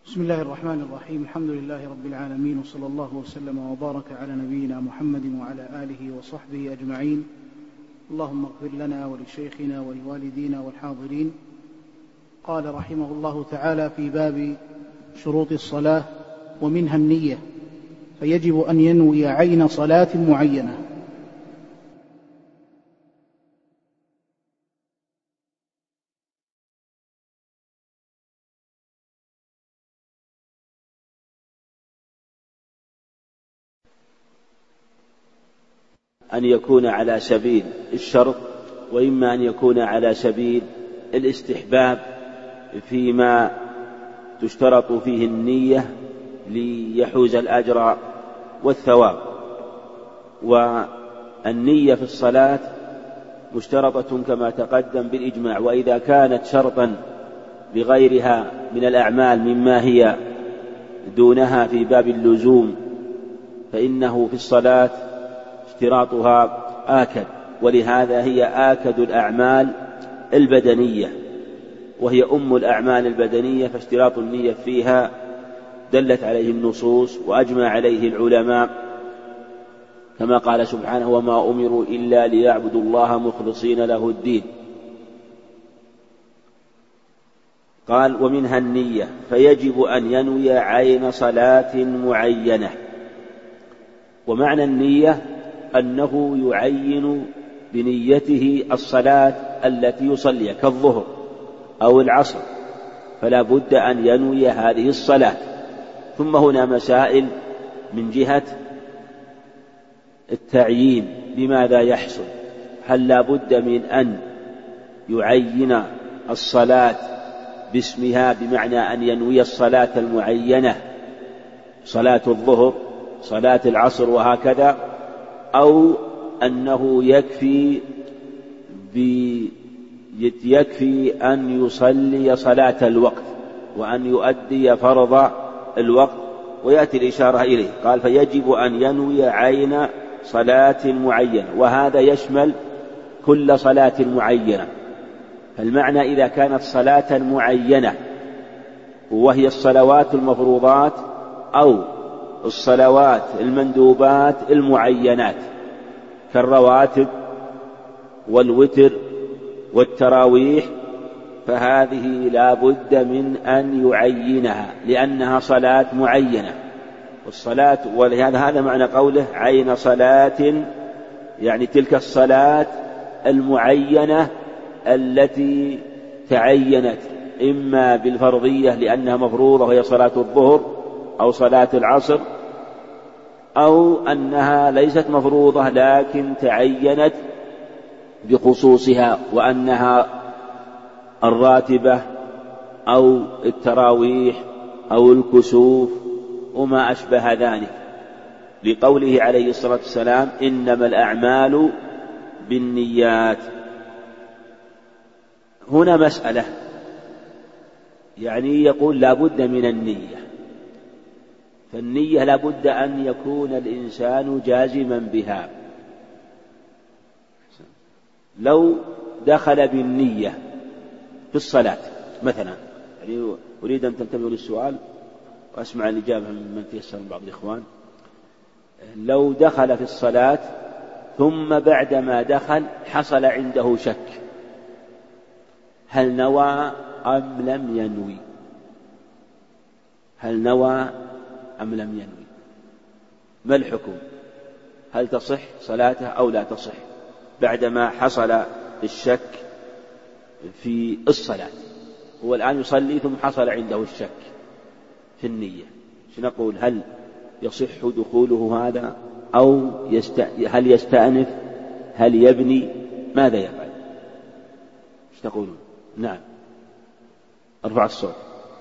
بسم الله الرحمن الرحيم. الحمد لله رب العالمين، وصلى الله وسلم وبارك على نبينا محمد وعلى آله وصحبه أجمعين. اللهم اغفر لنا ولشيخنا ولوالدينا والحاضرين. قال رحمه الله تعالى في باب شروط الصلاة ومنها النية، فيجب أن ينوي عين صلاة معينة. أن يكون على سبيل الشرط، وإما أن يكون على سبيل الاستحباب فيما تشترط فيه النية ليحوز الأجر والثواب. والنية في الصلاة مشترطة كما تقدم بالإجماع، وإذا كانت شرطا بغيرها من الأعمال مما هي دونها في باب اللزوم فإنه في الصلاة اشتراطها آكد، ولهذا هي آكد الأعمال البدنية، وهي أم الأعمال البدنية، فاشتراط النية فيها دلت عليه النصوص وأجمع عليه العلماء، كما قال سبحانه: وما أمروا إلا ليعبدوا الله مخلصين له الدين. قال: ومنها النية، فيجب أن ينوي عين صلاة معينة. ومعنى النية أنه يعين بنيته الصلاة التي يصليها كالظهر أو العصر، فلا بد أن ينوي هذه الصلاة. ثم هنا مسائل من جهة التعيين بماذا يحصل: هل لا بد من أن يعين الصلاة باسمها، بمعنى أن ينوي الصلاة المعينة، صلاة الظهر، صلاة العصر وهكذا، أو أنه يكفي أن يصلي صلاة الوقت وأن يؤدي فرض الوقت؟ ويأتي الإشارة إليه. قال: فيجب أن ينوي عين صلاة معينة، وهذا يشمل كل صلاة معينة. فالمعنى إذا كانت صلاة معينة وهي الصلوات المفروضات أو الصلوات المندوبات المعينات كالرواتب والوتر والتراويح، فهذه لا بد من أن يعينها لأنها صلاة معينة. والصلاة، ولهذا هذا معنى قوله عين صلاة، يعني تلك الصلاة المعينة التي تعينت إما بالفرضية لأنها مفروضة وهي صلاة الظهر أو صلاة العصر، أو أنها ليست مفروضة لكن تعينت بخصوصها وأنها الراتبة أو التراويح أو الكسوف وما أشبه ذلك، لقوله عليه الصلاة والسلام: إنما الأعمال بالنيات. هنا مسألة، يعني يقول لا بد من النية، فالنية لا بد أن يكون الإنسان جازما بها. لو دخل بالنية في الصلاة مثلا، يعني أريد أن تنتبهوا للسؤال وأسمع الإجابة من تيسر من بعض الإخوان. لو دخل في الصلاة ثم بعدما دخل حصل عنده شك، هل نوى أم لم ينوي؟ هل نوى أم لم ينوي؟ ما الحكم؟ هل تصح صلاته أو لا تصح بعدما حصل الشك في الصلاة؟ هو الآن يصلي ثم حصل عنده الشك في النية، نقول هل يصح دخوله هذا أو هل يستأنف؟ هل يبني؟ ماذا يفعل؟ ايش تقولون؟ نعم، ارفع الصوت.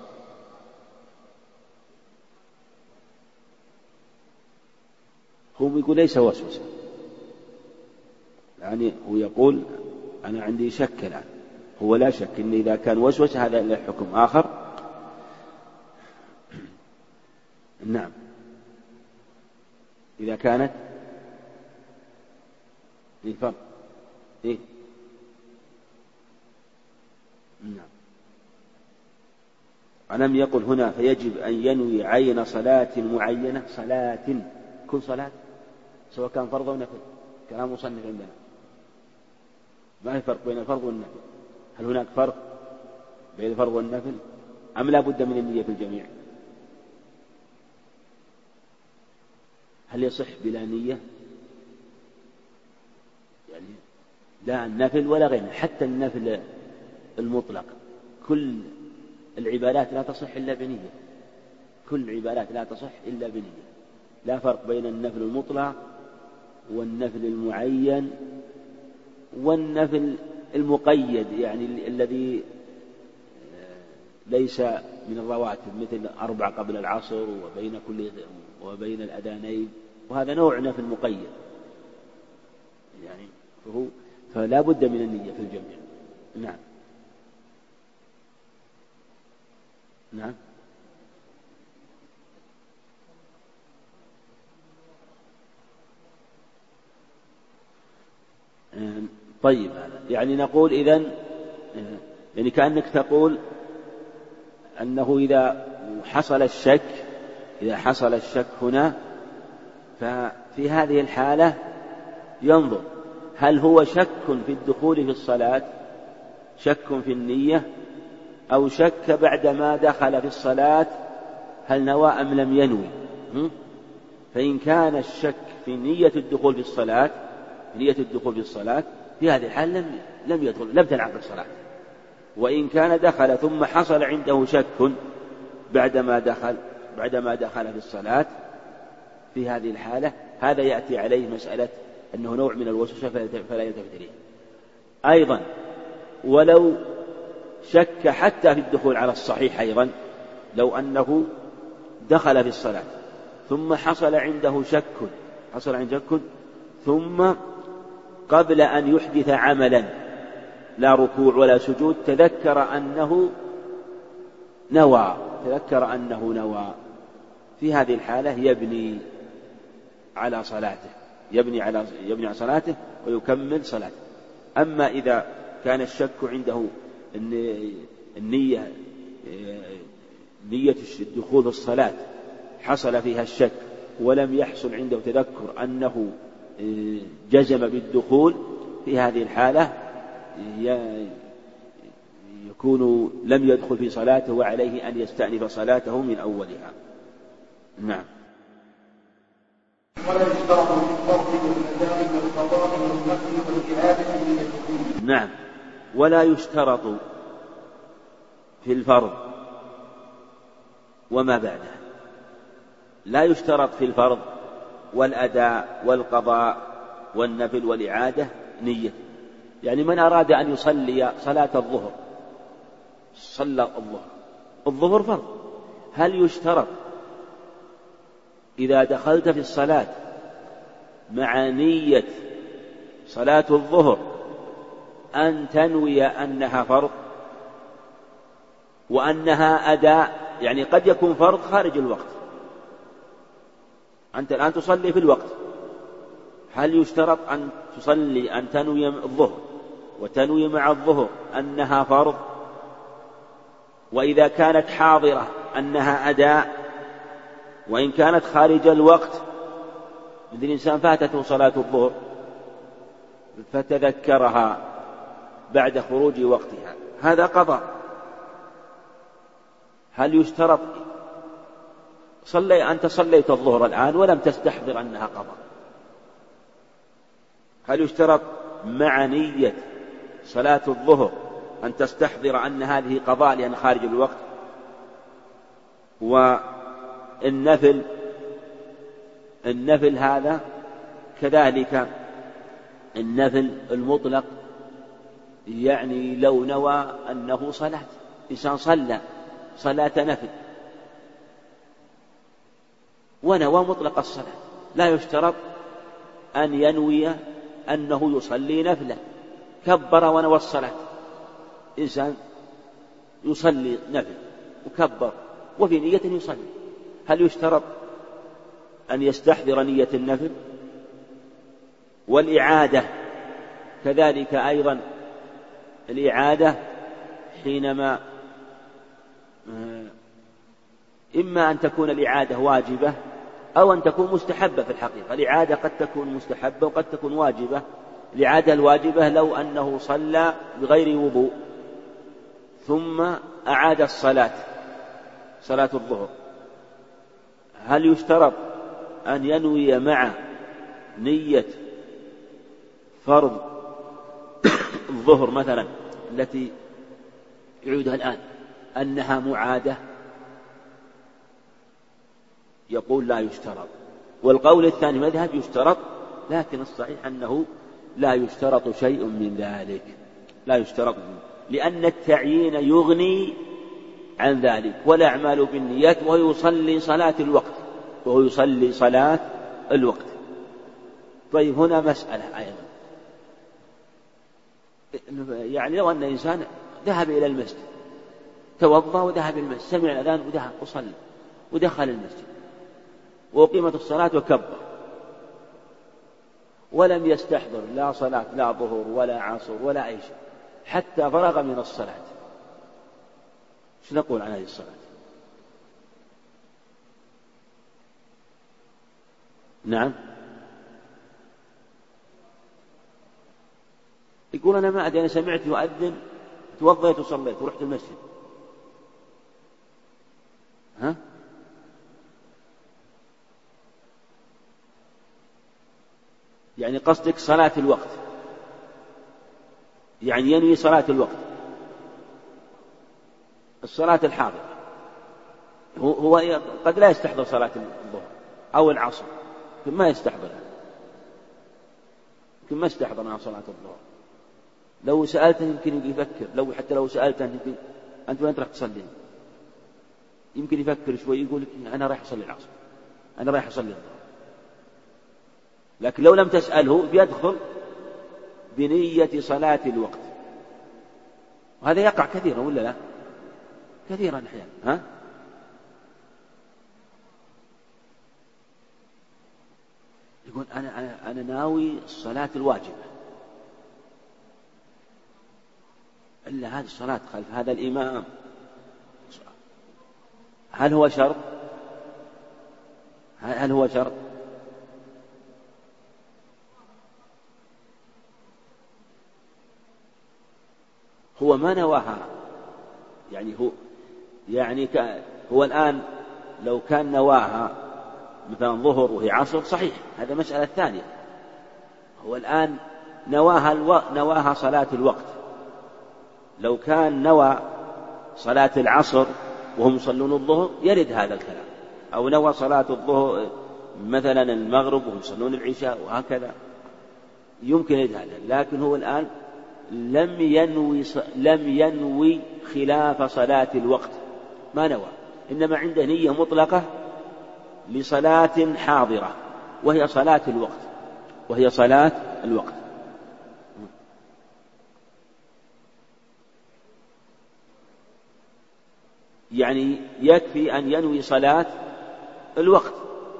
هو يقول ليس وسوسة، يعني هو يقول أنا عندي شك الآن. هو لا شك إن إذا كان وسوسة هذا له حكم آخر. نعم، إذا كانت الفرق إيه؟ نعم، ألم يقل هنا فيجب أن ينوي عين صلاة معينة؟ صلاة، كل صلاة سواء كان فرض أو نفل، كلام مصنف عندنا ما في فرق بين الفرض والنفل. هل هناك فرق بين الفرض والنفل أم لا بد من النية في الجميع؟ هل يصح بلا نية؟ يعني لا النفل ولا غيره، حتى النفل المطلق كل العبادات لا تصح إلا بنية، كل العبادات لا تصح إلا بنية. لا فرق بين النفل المطلق والنفل المعين والنفل المقيد، يعني الذي ليس من الرواتب، مثل 4 قبل العصر وبين الأذانين، وهذا نوع نفل مقيد يعني فلا بد من النية في الجميع. نعم نعم. طيب يعني نقول إذن يعني كأنك تقول أنه إذا حصل الشك هنا، ففي هذه الحالة ينظر هل هو شك في الدخول في الصلاة، شك في النية، أو شك بعدما دخل في الصلاة هل نوى أم لم ينوي. فإن كان الشك في نية الدخول في الصلاة في هذه الحالة لم يدخل، لم تنعقد صلاة. وإن كان دخل ثم حصل عنده شك بعدما دخل في الصلاة في هذه الحالة هذا يأتي عليه مسألة أنه نوع من الوسوسة فلا يلتفت إليه. أيضا ولو شك حتى في الدخول على الصحيح، أيضا لو أنه دخل في الصلاة ثم حصل عنده شك ثم قبل أن يحدث عملا لا ركوع ولا سجود تذكر أنه نوى، في هذه الحالة يبني على صلاته ويكمل صلاته. أما إذا كان الشك عنده نية الدخول في الصلاة حصل فيها الشك ولم يحصل عنده تذكر أنه جزم بالدخول، في هذه الحالة يكون لم يدخل في صلاته وعليه أن يستأنف صلاته من أولها. نعم. نعم. ولا يشترط في الفرض وما بعده، لا يشترط في الفرض والأداء والقضاء والنفل والإعادة نية. يعني من أراد أن يصلي صلاة الظهر صلى الظهر فرض، هل يشترط إذا دخلت في الصلاة مع نية صلاة الظهر أن تنوي أنها فرض وأنها أداء؟ يعني قد يكون فرض خارج الوقت، أنت الآن تصلي في الوقت، هل يشترط أن تنوي الظهر وتنوي مع الظهر أنها فرض، وإذا كانت حاضرة أنها أداء، وإن كانت خارج الوقت مثل إنسان فاتته صلاة الظهر فتذكرها بعد خروج وقتها هذا قضاء؟ هل يشترط أنت صليت الظهر الآن ولم تستحضر أنها قضاء، هل يشترط مع نية صلاة الظهر أن تستحضر أن هذه قضاء لأن خارج الوقت؟ والنفل هذا كذلك، النفل المطلق يعني لو نوى أنه صلاة، إنسان صلى صلاة نفل ونوى مطلق الصلاة، لا يشترط أن ينوي أنه يصلي نفلا، كبر ونوى الصلاة، إنسان يصلي نفل وكبر وفي نية يصلي، هل يشترط أن يستحضر نية النفل؟ والإعادة كذلك أيضا، الإعادة حينما إما أن تكون الإعادة واجبة أو أن تكون مستحبة. في الحقيقة الإعادة قد تكون مستحبة وقد تكون واجبة. الإعادة الواجبة لو أنه صلى بغير وضوء ثم أعاد صلاة الظهر، هل يشترط أن ينوي مع نية فرض الظهر مثلا التي يعودها الآن أنها معادة؟ يقول لا يشترط. والقول الثاني مذهب يشترط، لكن الصحيح أنه لا يشترط شيء من ذلك، لا يشترط منه، لأن التعيين يغني عن ذلك، والأعمال بالنيات، وهو يصلي صلاة الوقت. طيب هنا مسألة أيضا، يعني لو أن إنسان ذهب إلى المسجد، توضأ وذهب إلى المسجد، سمع الأذان وذهب وصلى ودخل المسجد وأقيمت الصلاة وكبر ولم يستحضر لا صلاة لا ظهر ولا عصر ولا أي شيء حتى فرغ من الصلاة، شو نقول عن هذه الصلاة؟ نعم، يقول أنا ما أدري، أنا سمعت يؤذن توضيت وصليت ورحت المسجد. ها؟ يعني قصدك صلاة الوقت، يعني ينوي صلاة الوقت، الصلاة الحاضرة. هو قد لا يستحضر صلاة الظهر أو العصر، يمكن ما يستحضرها، يمكن ما استحضر مع صلاة الظهر. لو سألته يمكن يفكر، حتى لو سألته يمكن أنت وين راح تصلي، يمكن يفكر شوي يقول أنا رايح أصلي العصر، أنا رايح أصلي الظهر. لكن لو لم تسأله بيدخل بنية صلاة الوقت، وهذا يقع كثيرا ولا لا؟ كثيرا أحيانا. ها؟ يقول أنا ناوي الصلاة الواجبة، إلا هذه الصلاة خلف هذا الإمام، هل هو شرط؟ هل هو شرط؟ هو ما نواها، هو الآن لو كان نواها مثلا ظهر وهي عصر صحيح، هذا مسألة ثانية. هو الآن نواها صلاة الوقت، لو كان نوى صلاة العصر وهم يصلون الظهر يرد هذا الكلام، أو نوى صلاة الظهر مثلا المغرب وهم يصلون العشاء وهكذا يمكن يرد هذا. لكن هو الآن لم ينوي خلاف صلاة الوقت، ما نوى، إنما عنده نية مطلقة لصلاة حاضرة وهي صلاة الوقت. يعني يكفي أن ينوي صلاة الوقت.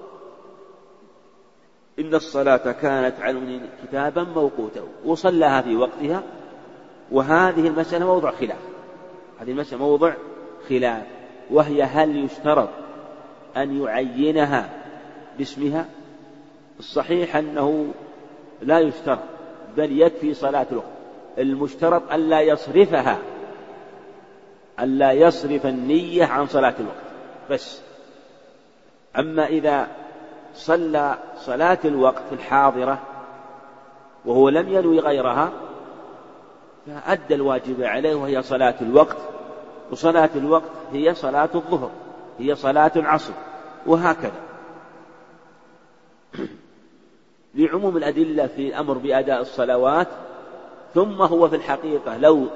إن الصلاة كانت على المؤمنين كتابا موقوتا، وصلىها في وقتها. وهذه المسألة موضع خلاف، هذه المسألة موضع خلاف، وهي هل يشترط أن يعينها باسمها؟ الصحيح أنه لا يشترط، بل يكفي صلاة الوقت. المشترط ألا يصرف النية عن صلاة الوقت بس. أما إذا صلى صلاة الوقت الحاضرة وهو لم ينوي غيرها فأدى الواجب عليه، وهي صلاة الوقت. وصلاة الوقت هي صلاة الظهر، هي صلاة العصر، وهكذا. لعموم الأدلة في الأمر بأداء الصلوات. ثم هو في الحقيقة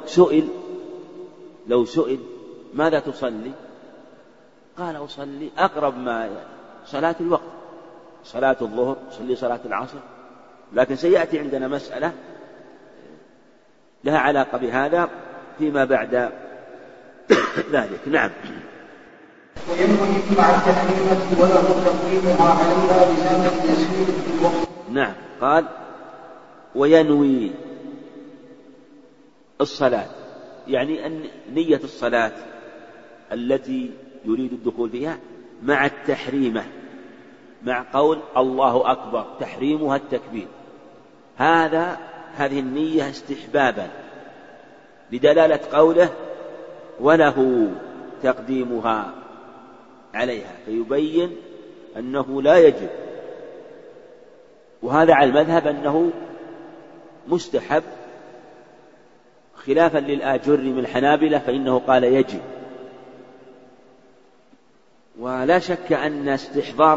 لو سئل ماذا تصلي؟ قال أصلي أقرب ما صلاة الوقت، صلاة الظهر، أصلي صلاة العصر. لكن سيأتي عندنا مسألة لها علاقة بهذا فيما بعد ذلك. نعم. وينوي مع التحريمة وله تقديمها عليها بزمن يسير في الوقت. نعم. قال وينوي الصلاة، يعني أن نية الصلاة التي يريد الدخول فيها مع التحريمة، مع قول الله أكبر، تحريمها التكبير، هذه النية استحبابا لدلالة قوله وله تقديمها عليها، فيبين أنه لا يجب. وهذا على المذهب أنه مستحب، خلافا للآجري من الحنابلة فإنه قال يجب. ولا شك أن استحضار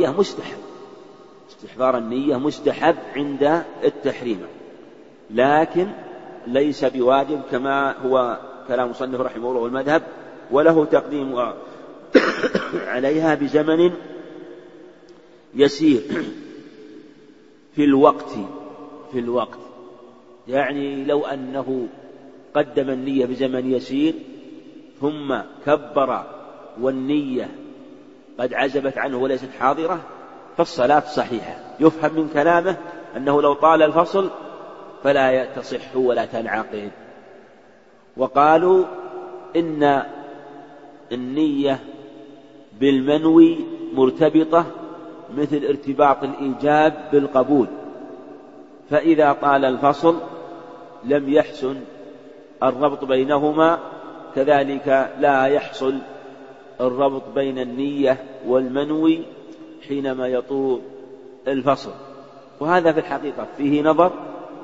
النية مستحب عند التحريم، لكن ليس بواجب كما هو كلام مصنف رحمه الله والمذهب، وله تقديم عليها بزمن يسير في الوقت، يعني لو أنه قدم النية بزمن يسير ثم كبر والنية قد عزبت عنه وليست حاضرة فالصلاة صحيحة. يفهم من كلامه أنه لو طال الفصل فلا تصح ولا تنعقد. وقالوا إن النية بالمنوي مرتبطة مثل ارتباط الإيجاب بالقبول، فإذا طال الفصل لم يحسن الربط بينهما، كذلك لا يحصل الربط بين النية والمنوي حينما يطول الفصل. وهذا في الحقيقة فيه نظر،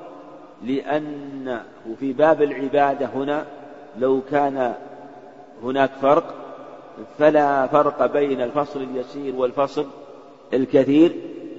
لأنه في باب العبادة هنا لو كان هناك فرق فلا فرق بين الفصل اليسير والفصل الكثير.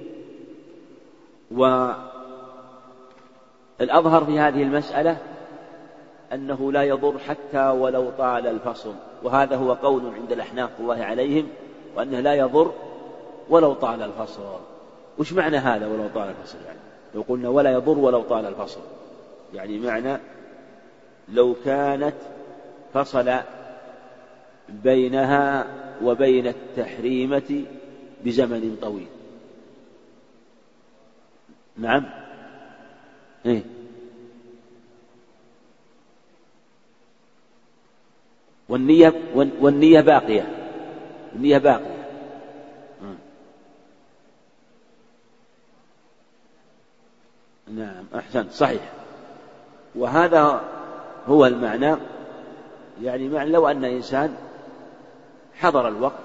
والأظهر في هذه المسألة أنه لا يضر حتى ولو طال الفصل، وهذا هو قول عند الأحناف الله عليهم، وأنه لا يضر ولو طال الفصل. وش معنى هذا ولو طال الفصل؟ يعني لو قلنا ولا يضر ولو طال الفصل، يعني معنى لو كانت فصل بينها وبين التحريمة بزمن طويل. نعم، إيه؟ والنية باقية. نعم، أحسن، صحيح. وهذا هو المعنى، يعني معنى لو أن إنسان حضر الوقت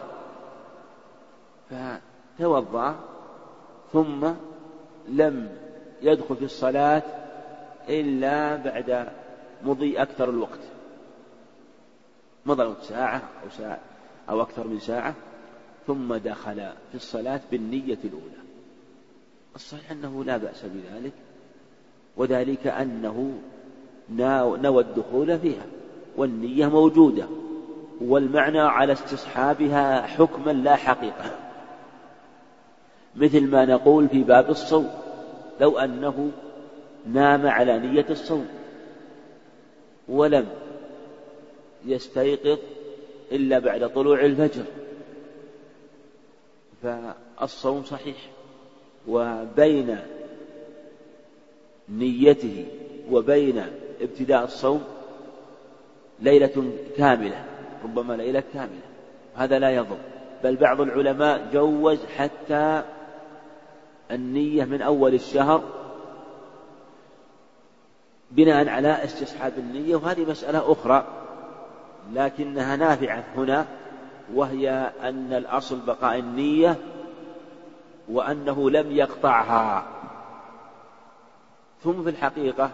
فتوضأ ثم لم يدخل في الصلاة إلا بعد مضي أكثر الوقت، مضى ساعة أو أكثر من ساعة، ثم دخل في الصلاة بالنية الأولى، الصحيح أنه لا بأس بذلك، وذلك أنه نوى الدخول فيها والنية موجودة، والمعنى على استصحابها حكما لا حقيقة، مثل ما نقول في باب الصوم، لو أنه نام على نية الصوم ولم يستيقظ إلا بعد طلوع الفجر فالصوم صحيح. وبين نيته وبين ابتداء الصوم ليلة كاملة، ربما ليلة كاملة، هذا لا يضر، بل بعض العلماء جوز حتى النية من أول الشهر بناء على استصحاب النية، وهذه مسألة أخرى لكنها نافعة هنا، وهي أن الأصل بقاء النية وأنه لم يقطعها. ثم في الحقيقة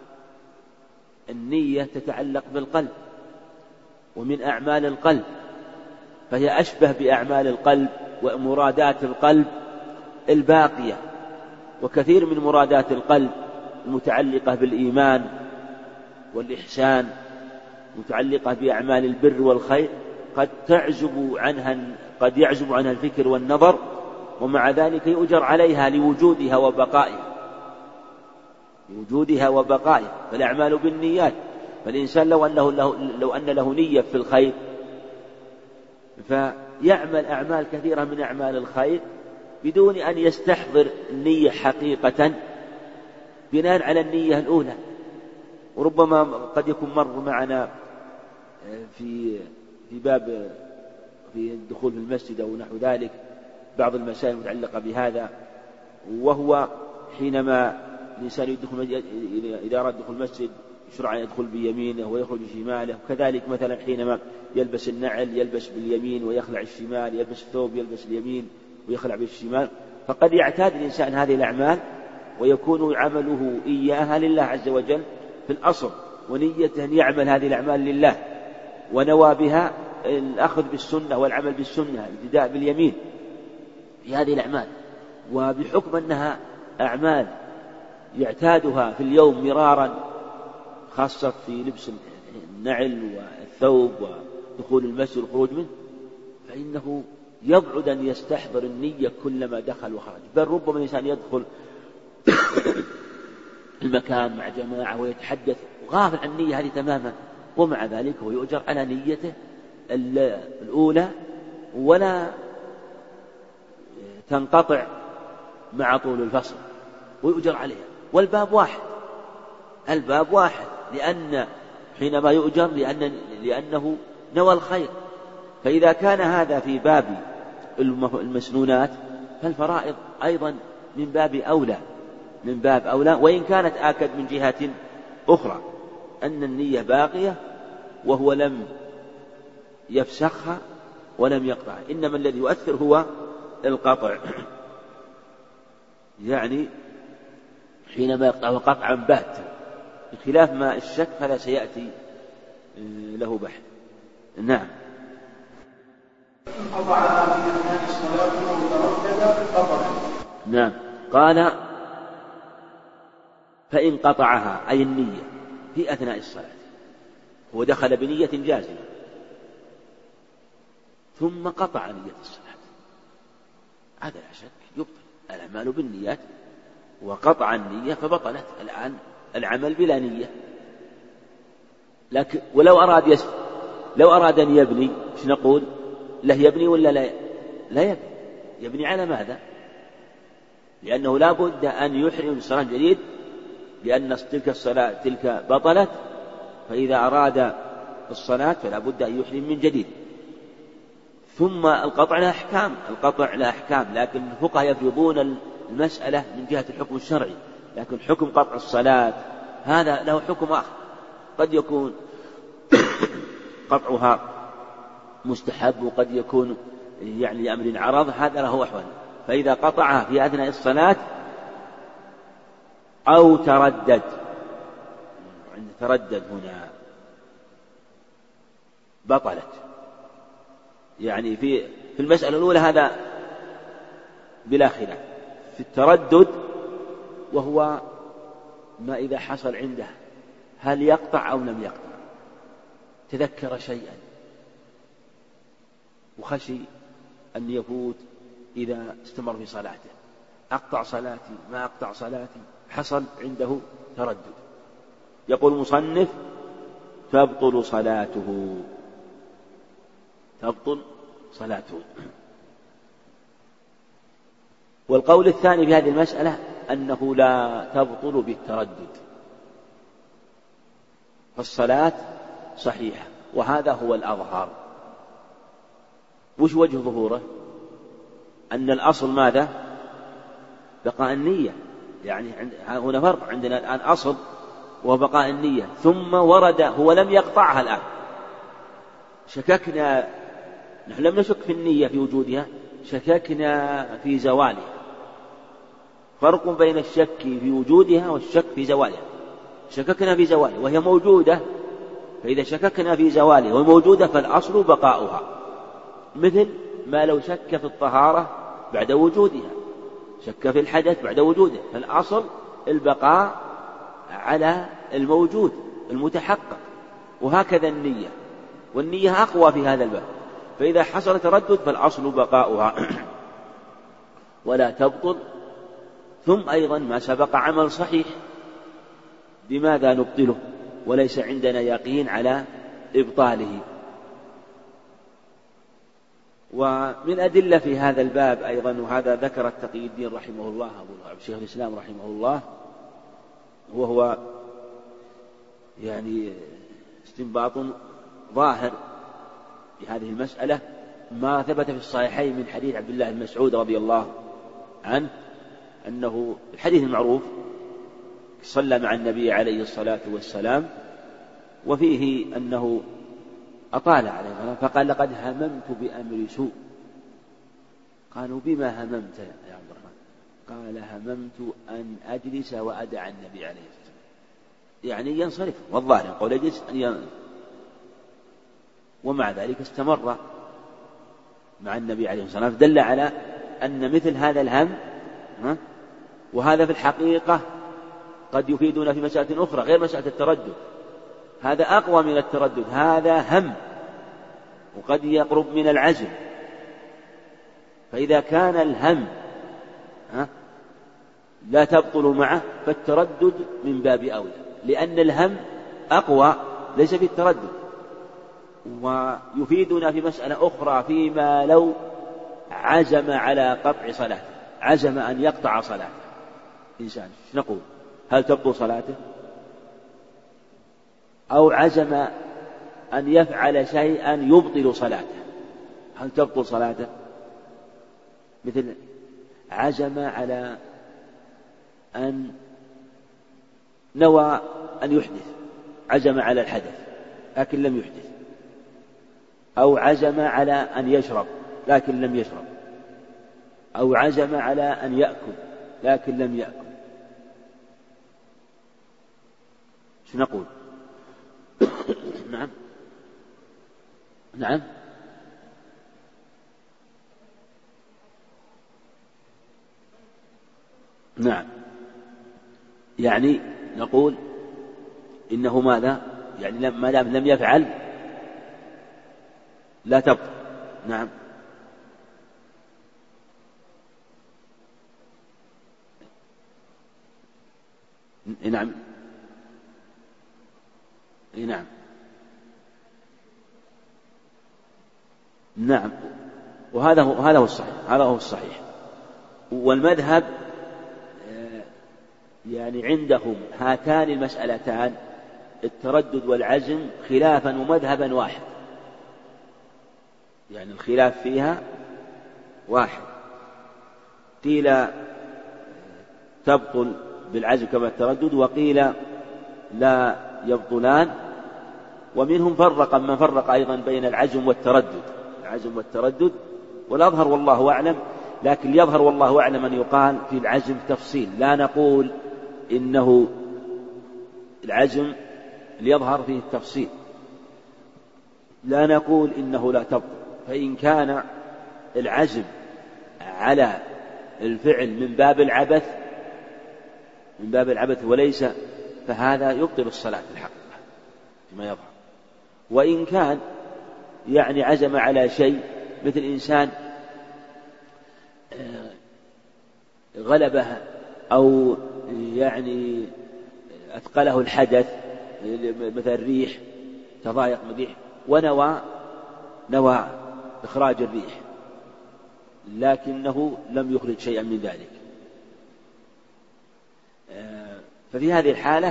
النية تتعلق بالقلب ومن أعمال القلب، فهي أشبه بأعمال القلب ومرادات القلب الباقية، وكثير من مرادات القلب المتعلقة بالإيمان والإحسان متعلقة بأعمال البر والخير قد يعزب عنها الفكر والنظر، ومع ذلك يؤجر عليها لوجودها وبقائها، فالأعمال بالنيات. فالإنسان لو أن له نية في الخير فيعمل أعمال كثيرة من أعمال الخير بدون أن يستحضر النية حقيقة بناء على النية الأولى. وربما قد يكون مر معنا في باب في الدخول في المسجد أو نحو ذلك، بعض المسائل المتعلقة بهذا. وهو حينما الإنسان إذا أراد دخول المسجد يشرع أن يدخل بيمينه ويخرج بشماله، وكذلك مثلا حينما يلبس النعل يلبس باليمين ويخلع الشمال، يلبس الثوب يلبس اليمين ويخلع بالشمال. فقد يعتاد الإنسان هذه الأعمال ويكون عمله إياها لله عز وجل في الأصل، ونيته أن يعمل هذه الأعمال لله، ونوى بها الأخذ بالسنة والعمل بالسنة، الابتداء باليمين في هذه الأعمال. وبحكم أنها أعمال يعتادها في اليوم مرارا، خاصة في لبس النعل والثوب ودخول المسجد والخروج منه، فإنه يبعد أن يستحضر النية كلما دخل وخرج، بل ربما الإنسان يدخل المكان مع جماعة ويتحدث غافل عن النية هذه تماما، ومع ذلك هو يؤجر على نيته الأولى ولا تنقطع مع طول الفصل، ويؤجر عليها. والباب واحد، الباب واحد، لأن حينما يؤجر لأنه نوى الخير. فإذا كان هذا في باب المسنونات فالفرائض أيضا من باب أولى، وإن كانت آكد من جهة أخرى، أن النية باقية وهو لم يفسخها ولم يقطعها، إنما الذي يؤثر هو القطع، يعني حينما يقطع قطعا باتا، بخلاف ما الشك فلا سيأتي له بحث. نعم. نعم. قال فإن قطعها أي النية في أثناء الصلاة، هو دخل بنية جازمة ثم قطع نية الصلاة، هذا لا شك يبطل الأعمال بالنيات، وقطع النية فبطلت الآن العمل بلا نية. لكن ولو أراد أن يبني، ايش نقول له؟ يبني ولا لا يبني على ماذا؟ لأنه لا بد أن يحرم بالصلاة جديد، لأن تلك الصلاة تلك بطلت، فإذا أراد الصلاة فلا بد أن يحرم من جديد. ثم القطع له أحكام، لكن الفقهاء يفرضون المسألة من جهة الحكم الشرعي، لكن حكم قطع الصلاة هذا له حكم آخر، قد يكون قطعها مستحب، وقد يكون يعني لأمر عرض، هذا له أحوال. فإذا قطعها في أثناء الصلاة أو تردد هنا بطلت، يعني في المسألة الأولى هذا بلا خلاف. في التردد وهو ما إذا حصل عنده هل يقطع أو لم يقطع، تذكر شيئا وخشي أن يفوت إذا استمر في صلاته، أقطع صلاتي ما أقطع صلاتي، حصل عنده تردد. يقول المصنف تبطل صلاته. والقول الثاني في هذه المسألة أنه لا تبطل بالتردد، فالصلاة صحيحة، وهذا هو الأظهر. وش وجه ظهوره؟ أن الأصل ماذا؟ بقاء النية، يعني هنا فرق، عندنا الآن أصل وهو بقاء النية، ثم ورد هو لم يقطعها الآن، شككنا، نحن لم نشك في النية في وجودها، شككنا في زوالها. فرق بين الشك في وجودها والشك في زوالها. شككنا في زوالها وهي موجودة، فإذا شككنا في زوالها وموجودة فالأصل بقاؤها، مثل ما لو شك في الطهارة بعد وجودها، شك في الحدث بعد وجوده، فالأصل البقاء على الموجود المتحقق. وهكذا النية، والنية أقوى في هذا الباب، فإذا حصل تردد فالأصل بقاؤها ولا تبطل. ثم أيضا ما سبق عمل صحيح، بماذا نبطله وليس عندنا يقين على إبطاله؟ ومن أدلة في هذا الباب أيضا، وهذا ذكر تقي الدين رحمه الله أبو شيخ الإسلام رحمه الله، وهو يعني استنباط ظاهر في هذه المسألة، ما ثبت في الصحيحين من حديث عبد الله بن مسعود رضي الله عنه أنه الحديث المعروف صلى مع النبي عليه الصلاة والسلام، وفيه أنه أطال عليه فقال لقد هممت بأمر سوء. قالوا بما هممت يا عبد الرحمن؟ قال هممت أن أجلس وأدع النبي عليه الصلاة والسلام، يعني ينصرف، والظاهر يقول يجلس ومع ذلك استمر مع النبي عليه الصلاة والسلام، دل على أن مثل هذا الهم وهذا في الحقيقة قد يفيدنا في مسألة أخرى غير مسألة التردد، هذا أقوى من التردد، هذا هم وقد يقرب من العزم. فإذا كان الهم لا تبطل معه فالتردد من باب أولى، لأن الهم أقوى ليس في التردد. ويفيدنا في مسألة أخرى فيما لو عزم على قطع صلاته، عزم أن يقطع صلاته إنسان، نقول هل تبطل صلاته؟ أو عزم أن يفعل شيئا يبطل صلاته، هل تبطل صلاته؟ مثل عزم على أن نوى أن يحدث، عزم على الحدث لكن لم يحدث، أو عزم على أن يشرب لكن لم يشرب، أو عزم على أن يأكل لكن لم يأكل، شو نقول؟ نعم نعم نعم، يعني نقول إنه ماذا؟ يعني ما دام لم يفعل لا تبطل. نعم نعم نعم نعم، وهذا هو الصحيح، هذا هو الصحيح. والمذهب يعني عندهم هاتان المسألتان التردد والعزم خلافا ومذهبا واحد، يعني الخلاف فيها واحد، قيل تبطل بالعزم كما التردد وقيل لا يبطلان، ومنهم من فرق أيضا بين العزم والتردد، العزم والتردد، والأظهر والله أعلم، لكن يظهر والله أعلم أن يقال في العزم تفصيل، لا نقول إنه العزم ليظهر فيه التفصيل، لا نقول إنه لا تبطل. فإن كان العزم على الفعل من باب العبث وليس، فهذا يبطل الصلاة في الحقيقة فيما يظهر. وإن كان يعني عزم على شيء مثل إنسان غلبه أو يعني أثقله الحدث مثل الريح، تضايق من الريح ونوى إخراج الريح لكنه لم يخرج شيئا من ذلك، ففي هذه الحالة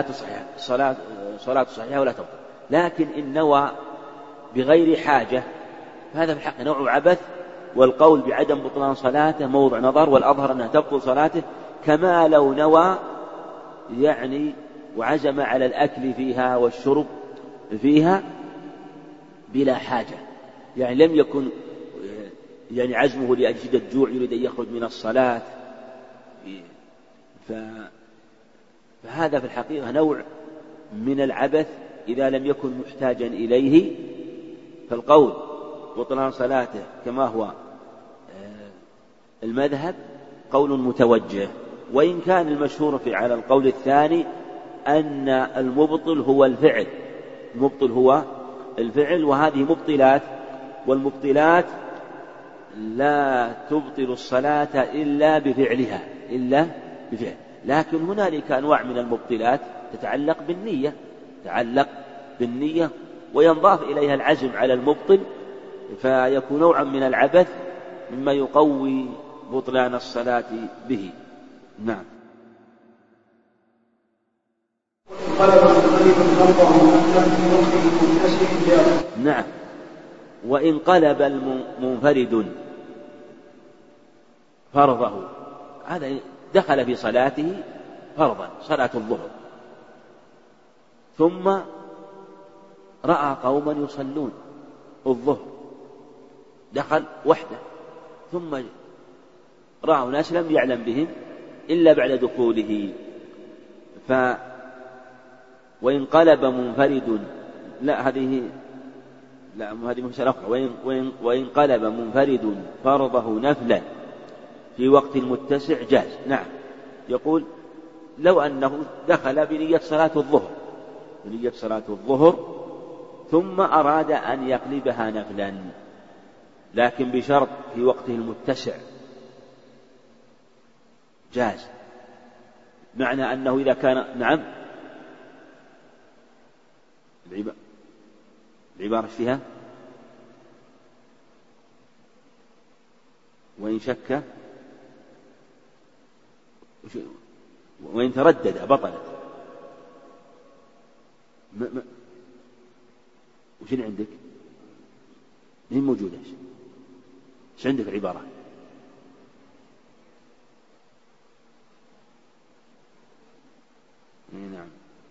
صلاة صحيحة ولا تبطل. لكن إن نوى بغير حاجة فهذا في الحق نوع عبث، والقول بعدم بطلان صلاته موضع نظر، والأظهر أنها تبطل صلاته، كما لو نوى يعني وعزم على الأكل فيها والشرب فيها بلا حاجة، يعني لم يكن يعني عزمه لأجل شدة الجوع يريد أن يخرج من الصلاة، فهذا في الحقيقة نوع من العبث إذا لم يكن محتاجا إليه. فالقول بطلان صلاته كما هو المذهب قول متوجه، وإن كان المشهور على القول الثاني أن المبطل هو الفعل، وهذه مبطلات، والمبطلات لا تبطل الصلاة إلا بفعلها لكن هنالك أنواع من المبطلات تتعلق بالنية وينضاف إليها العزم على المبطل، فيكون نوعا من العبث مما يقوي بطلان الصلاة به. نعم. نعم وإن قلب منفرد فرضه، هذا دخل في صلاته فرضا صلاة الظهر، ثم رأى قوما يصلون الظهر، دخل وحده، ثم رأى ناس لم يعلم بهم إلا بعد دخوله. وإن قلب منفرد، هذه مسألة أخرى. وإن قلب منفرد فرضه نفلا في وقت متسع جاز. نعم، يقول لو أنه دخل بنية صلاة الظهر ثم أراد أن يقلبها نفلا، لكن بشرط في وقته المتسع جاز، معنى أنه إذا كان نعم العبارة فيها وإن شك وإن تردد بطلت. وش اللي عندك؟ مين موجودة؟ ايش عندك العبارة؟ نعم،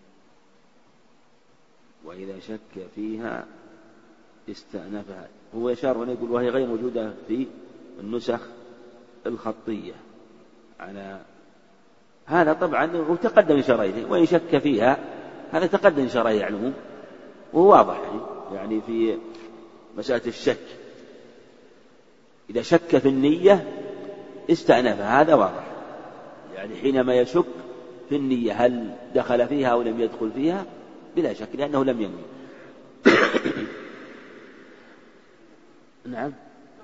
وإذا شك فيها استأنفها. هو يشار هنا يقول وهي غير موجودة في النسخ الخطية على هذا. طبعا وتقدم إشارة وإن شك فيها، هذا تقدم إشارة يعلمون وهو واضح يعني في مسألة الشك، إذا شك في النية استأنفها، هذا واضح يعني حينما يشك في النية هل دخل فيها أو لم يدخل فيها بلا شك لأنه لم ينوي. نعم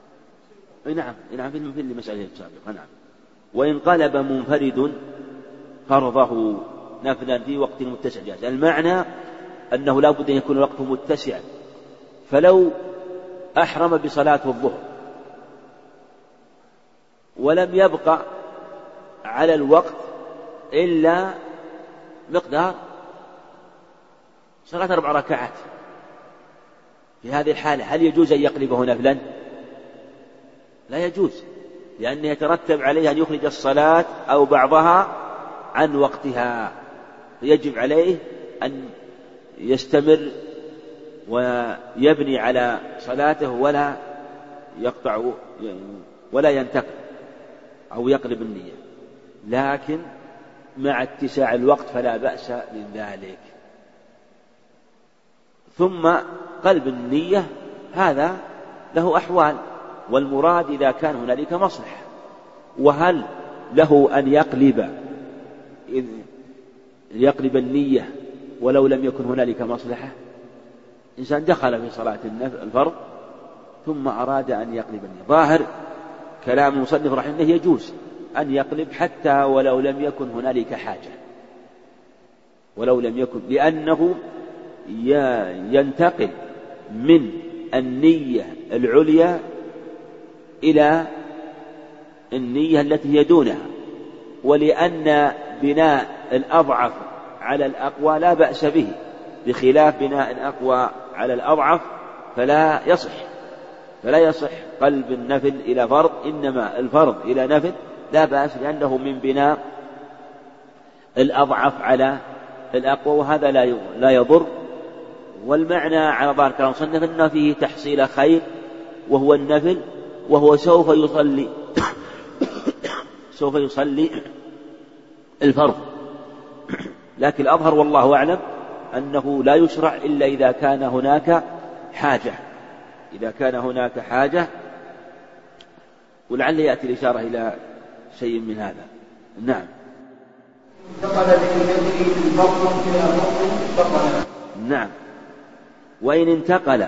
في المسألة السابقة. نعم، وإن قلب منفرد فرضه نفلا في وقت متسع جاز. المعنى أنه لا بد أن يكون الوقت متسعا، فلو أحرم بصلاة الظهر ولم يبقى على الوقت إلا مقدار صلاة 4 ركعات، في هذه الحالة هل يجوز أن يقلبه نفلا؟ لا يجوز، لأنه يترتب عليه أن يخرج الصلاة أو بعضها عن وقتها، فيجب عليه أن يستمر ويبني على صلاته ولا يقطع ولا ينتقل أو يقلب النية، لكن مع اتساع الوقت فلا بأس من ذلك. ثم قلب النية هذا له أحوال، والمراد إذا كان هنالك مصلحة. وهل له أن يقلب النية ولو لم يكن هنالك مصلحة؟ إنسان دخل في صلاة الفرض ثم أراد أن يقلب النية، ظاهر كلام المصنف رحمه الله يجوز أن يقلب حتى ولو لم يكن هنالك حاجة، ولو لم يكن، لأنه ينتقل من النية العليا إلى النية التي هي دونها، ولأن بناء الأضعف على الأقوى لا بأس به، بخلاف بناء الأقوى على الأضعف فلا يصح قلب النفل إلى فرض، إنما الفرض إلى نفل لا بأس، لأنه من بناء الأضعف على الأقوى، وهذا لا يضر. والمعنى على ظاهر كلام المصنف أن فيه تحصيل خير وهو النفل، وهو سوف يصلي الفرض، لكن الأظهر والله أعلم أنه لا يشرع إلا إذا كان هناك حاجة، ولعل يأتي الإشارة إلى شيء من هذا. نعم. نعم، وإن انتقل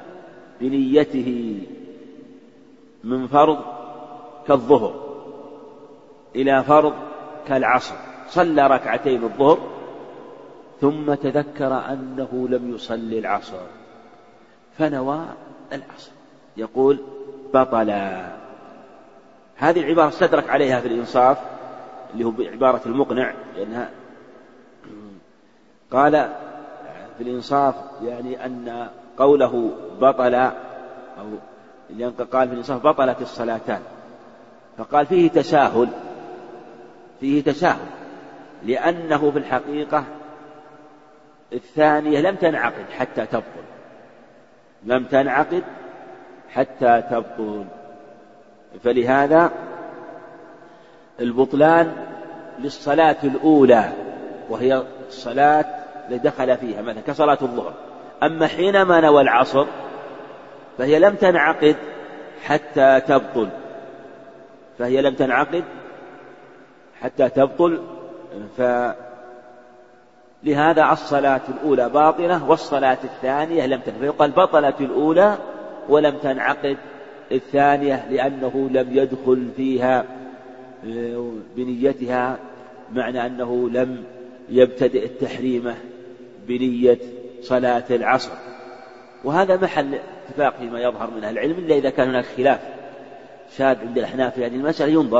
بنيته من فرض كالظهر إلى فرض كالعصر، صلى ركعتين الظهر ثم تذكر أنه لم يصلي العصر فنوى العصر، يقول بطل. هذه العبارة استدرك عليها في الإنصاف اللي هو بعبارة المقنع، لأنها قال في الإنصاف يعني أن قوله بطل أو لأن قال في الإنصاف بطلت الصلاتان، فقال فيه تساهل، لأنه في الحقيقة الثانية لم تنعقد حتى تبطل، فلهذا البطلان للصلاة الأولى وهي الصلاة التي دخل فيها مثلا كصلاة الظهر. أما حينما نوى العصر فهي لم تنعقد حتى تبطل، فلهذا الصلاة الأولى باطلة والصلاة الثانية لم تنعقد، فيقال بطلت الأولى ولم تنعقد الثانية لأنه لم يدخل فيها بنيتها، معنى أنه لم يبتدئ التحريمة بنية صلاة العصر. وهذا محل اتفاق فيما يظهر من أهل العلم، إلا إذا كان هناك خلاف شاذ عند الأحناف في هذه المسألة ينظر،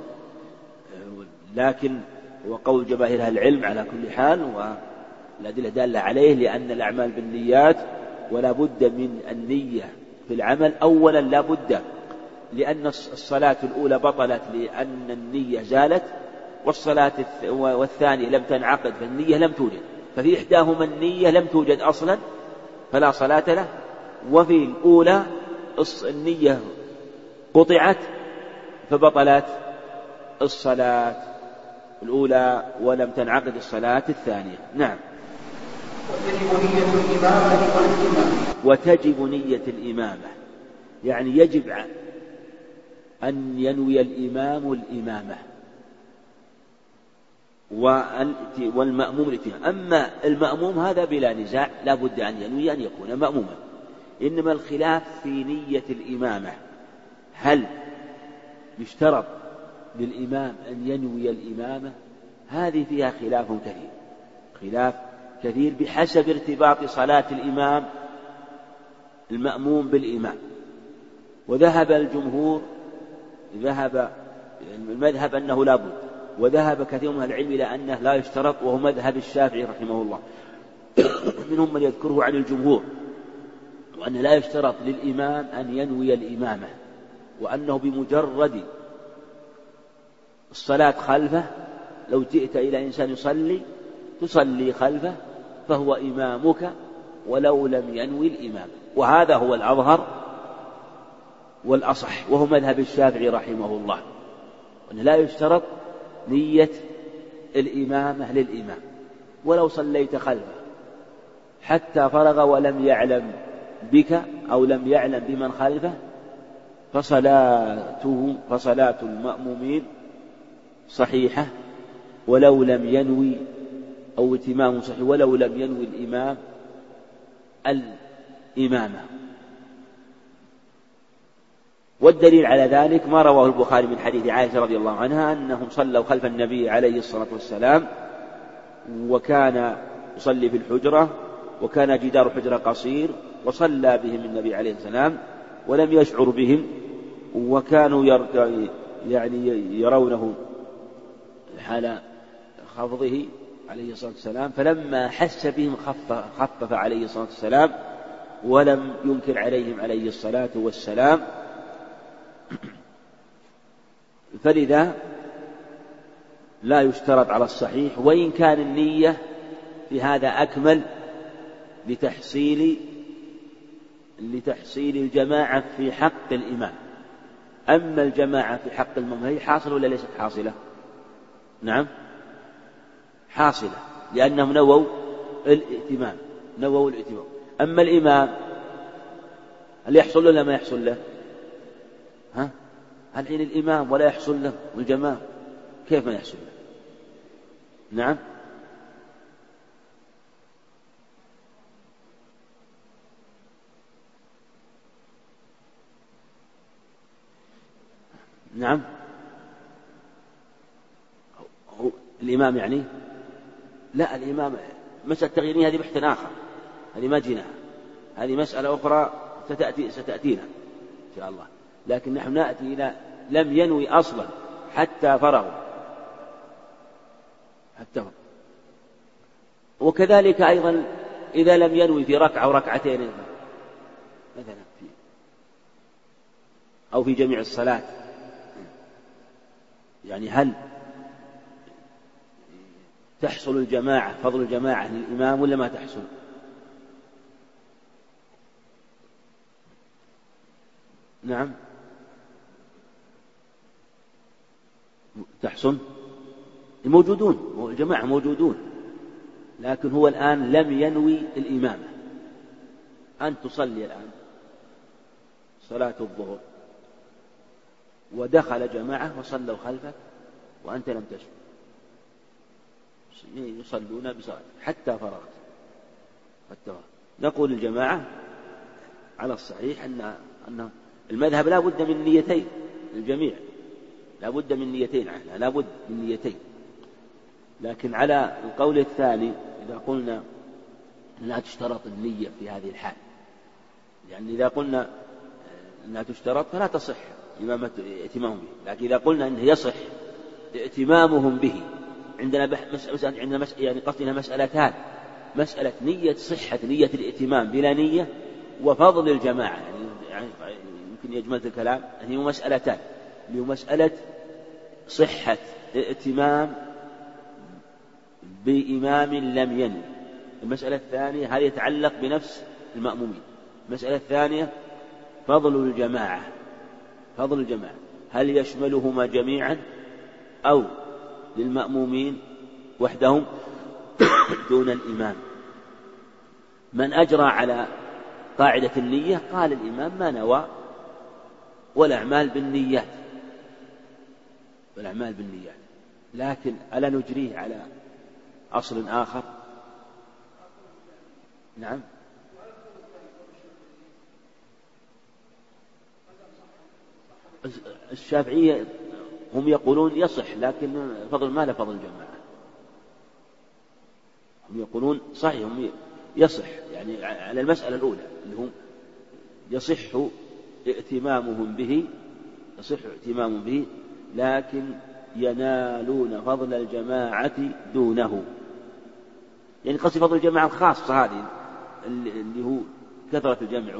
لكن وقول جماهير أهل العلم على كل حال، والأدلة دالة عليه، لأن الأعمال بالنيات ولا بد من النية في العمل أولا، لا بد، لأن الصلاة الأولى بطلت لأن النية زالت، والثانية لم تنعقد فالنية لم توجد، ففي إحداهما النية لم توجد أصلا فلا صلاة له، وفي الأولى النية قطعت فبطلت الصلاة الأولى ولم تنعقد الصلاة الثانية. نعم. وتجب نية الإمامة، يعني يجب أن ينوي الإمام الإمامة والمأموم الاتمام. أما المأموم هذا بلا نزاع لا بد أن ينوي أن يكون مأموما، إنما الخلاف في نية الإمامة، هل يشترط للإمام أن ينوي الإمامة؟ هذه فيها خلاف كثير بحسب ارتباط صلاة الإمام المأموم بالإمام. وذهب الجمهور، المذهب أنه لا بد، وذهب كثير من العلم إلى أنه لا يشترط، وهو مذهب الشافعي رحمه الله. منهم من يذكره عن الجمهور، وأن لا يشترط للإمام أن ينوي الإمامة، وأنه بمجرد الصلاة خلفه، لو جئت إلى إنسان يصلي تصلي خلفه فهو إمامك ولو لم ينوي الإمام. وهذا هو الأظهر والأصح، وهو مذهب الشافعي رحمه الله، أن لا يشترط نية الإمامة للإمام، ولو صليت خلفه حتى فرغ ولم يعلم بك أو لم يعلم بمن خلفه فصلاة المأمومين صحيحة ولو لم ينوي، أو اتمام صحيح ولو لم ينوي الإمام الإمامة. والدليل على ذلك ما رواه البخاري من حديث عائشة رضي الله عنها أنهم صلوا خلف النبي عليه الصلاة والسلام، وكان يصلي في الحجرة، وكان جدار الحجرة قصير، وصلى بهم النبي عليه السلام ولم يشعر بهم، وكانوا يرونه حال خفضه عليه الصلاة والسلام، فلما حس بهم خفف عليه الصلاة والسلام ولم ينكر عليهم عليه الصلاة والسلام. فلذا لا يشترط على الصحيح، وإن كان النية في هذا أكمل لتحصيل الجماعة في حق الإمام. أما الجماعة في حق المأموم هي حاصلة ولا ليست حاصلة؟ نعم حاصلة، لأنهم نووا الائتمام. أما الإمام هل يحصل له ولا ما يحصل له؟ الحين الإمام ولا يحصل له والجماعة كيف ما يحصل له؟ نعم نعم. الإمام يعني لا، الإمام مسألة تغييرها هذه بحث آخر، هذه ما جيناها، هذه مسألة أخرى ستأتينا إن شاء الله. لكن نحن نأتي إلى لم ينوي أصلا حتى فرغوا. وكذلك أيضا إذا لم ينوي في ركعة أو ركعتين مثلا أو في جميع الصلاة، يعني هل تحصل الجماعة، فضل الجماعة للإمام ولا ما تحصل؟ نعم تحصل، موجودون الجماعة موجودون، لكن هو الآن لم ينوي الإمامة. أن تصلي الآن صلاة الظهر ودخل جماعة وصلوا خلفك وأنت لم تشعر، يصلون بصلاة حتى فرغت. نقول الجماعة على الصحيح أن المذهب لا بد من نيتين للجميع، لا بد من نيتين، لا بد من نيتين. لكن على القول الثاني إذا قلنا لا تشترط النية في هذه الحال، يعني إذا قلنا لا تشترط فلا تصح ائتمامهم به، لكن إذا قلنا أنه يصح ائتمامهم به، عندنا يعني قصدنا مسألتان: مسألة نية صحة نية الائتمام بلا نية، وفضل الجماعة. يعني يمكن يجمل الكلام، هي مسألتان، اللي هو مسألة صحة ائتمام بإمام لم ينوي. المسألة الثانية هذا يتعلق بنفس المأمومين. المسألة الثانية فضل الجماعة، فضل الجماعة هل يشملهما جميعا أو للمأمومين وحدهم دون الإمام؟ من أجرى على قاعدة النية قال الإمام ما نوى، والأعمال بالنيات، والأعمال بالنيات. لكن ألا نجريه على أصل آخر؟ نعم الشافعية هم يقولون يصح، لكن فضل ما له فضل الجماعة. هم يقولون صحيح، هم يصح يعني على المسألة الأولى اللي هم يصح ائتمامهم به، يصح ائتمامهم به، لكن ينالون فضل الجماعة دونه. يعني قصد فضل الجماعة الخاصة هذه اللي هو كثرة الجمع.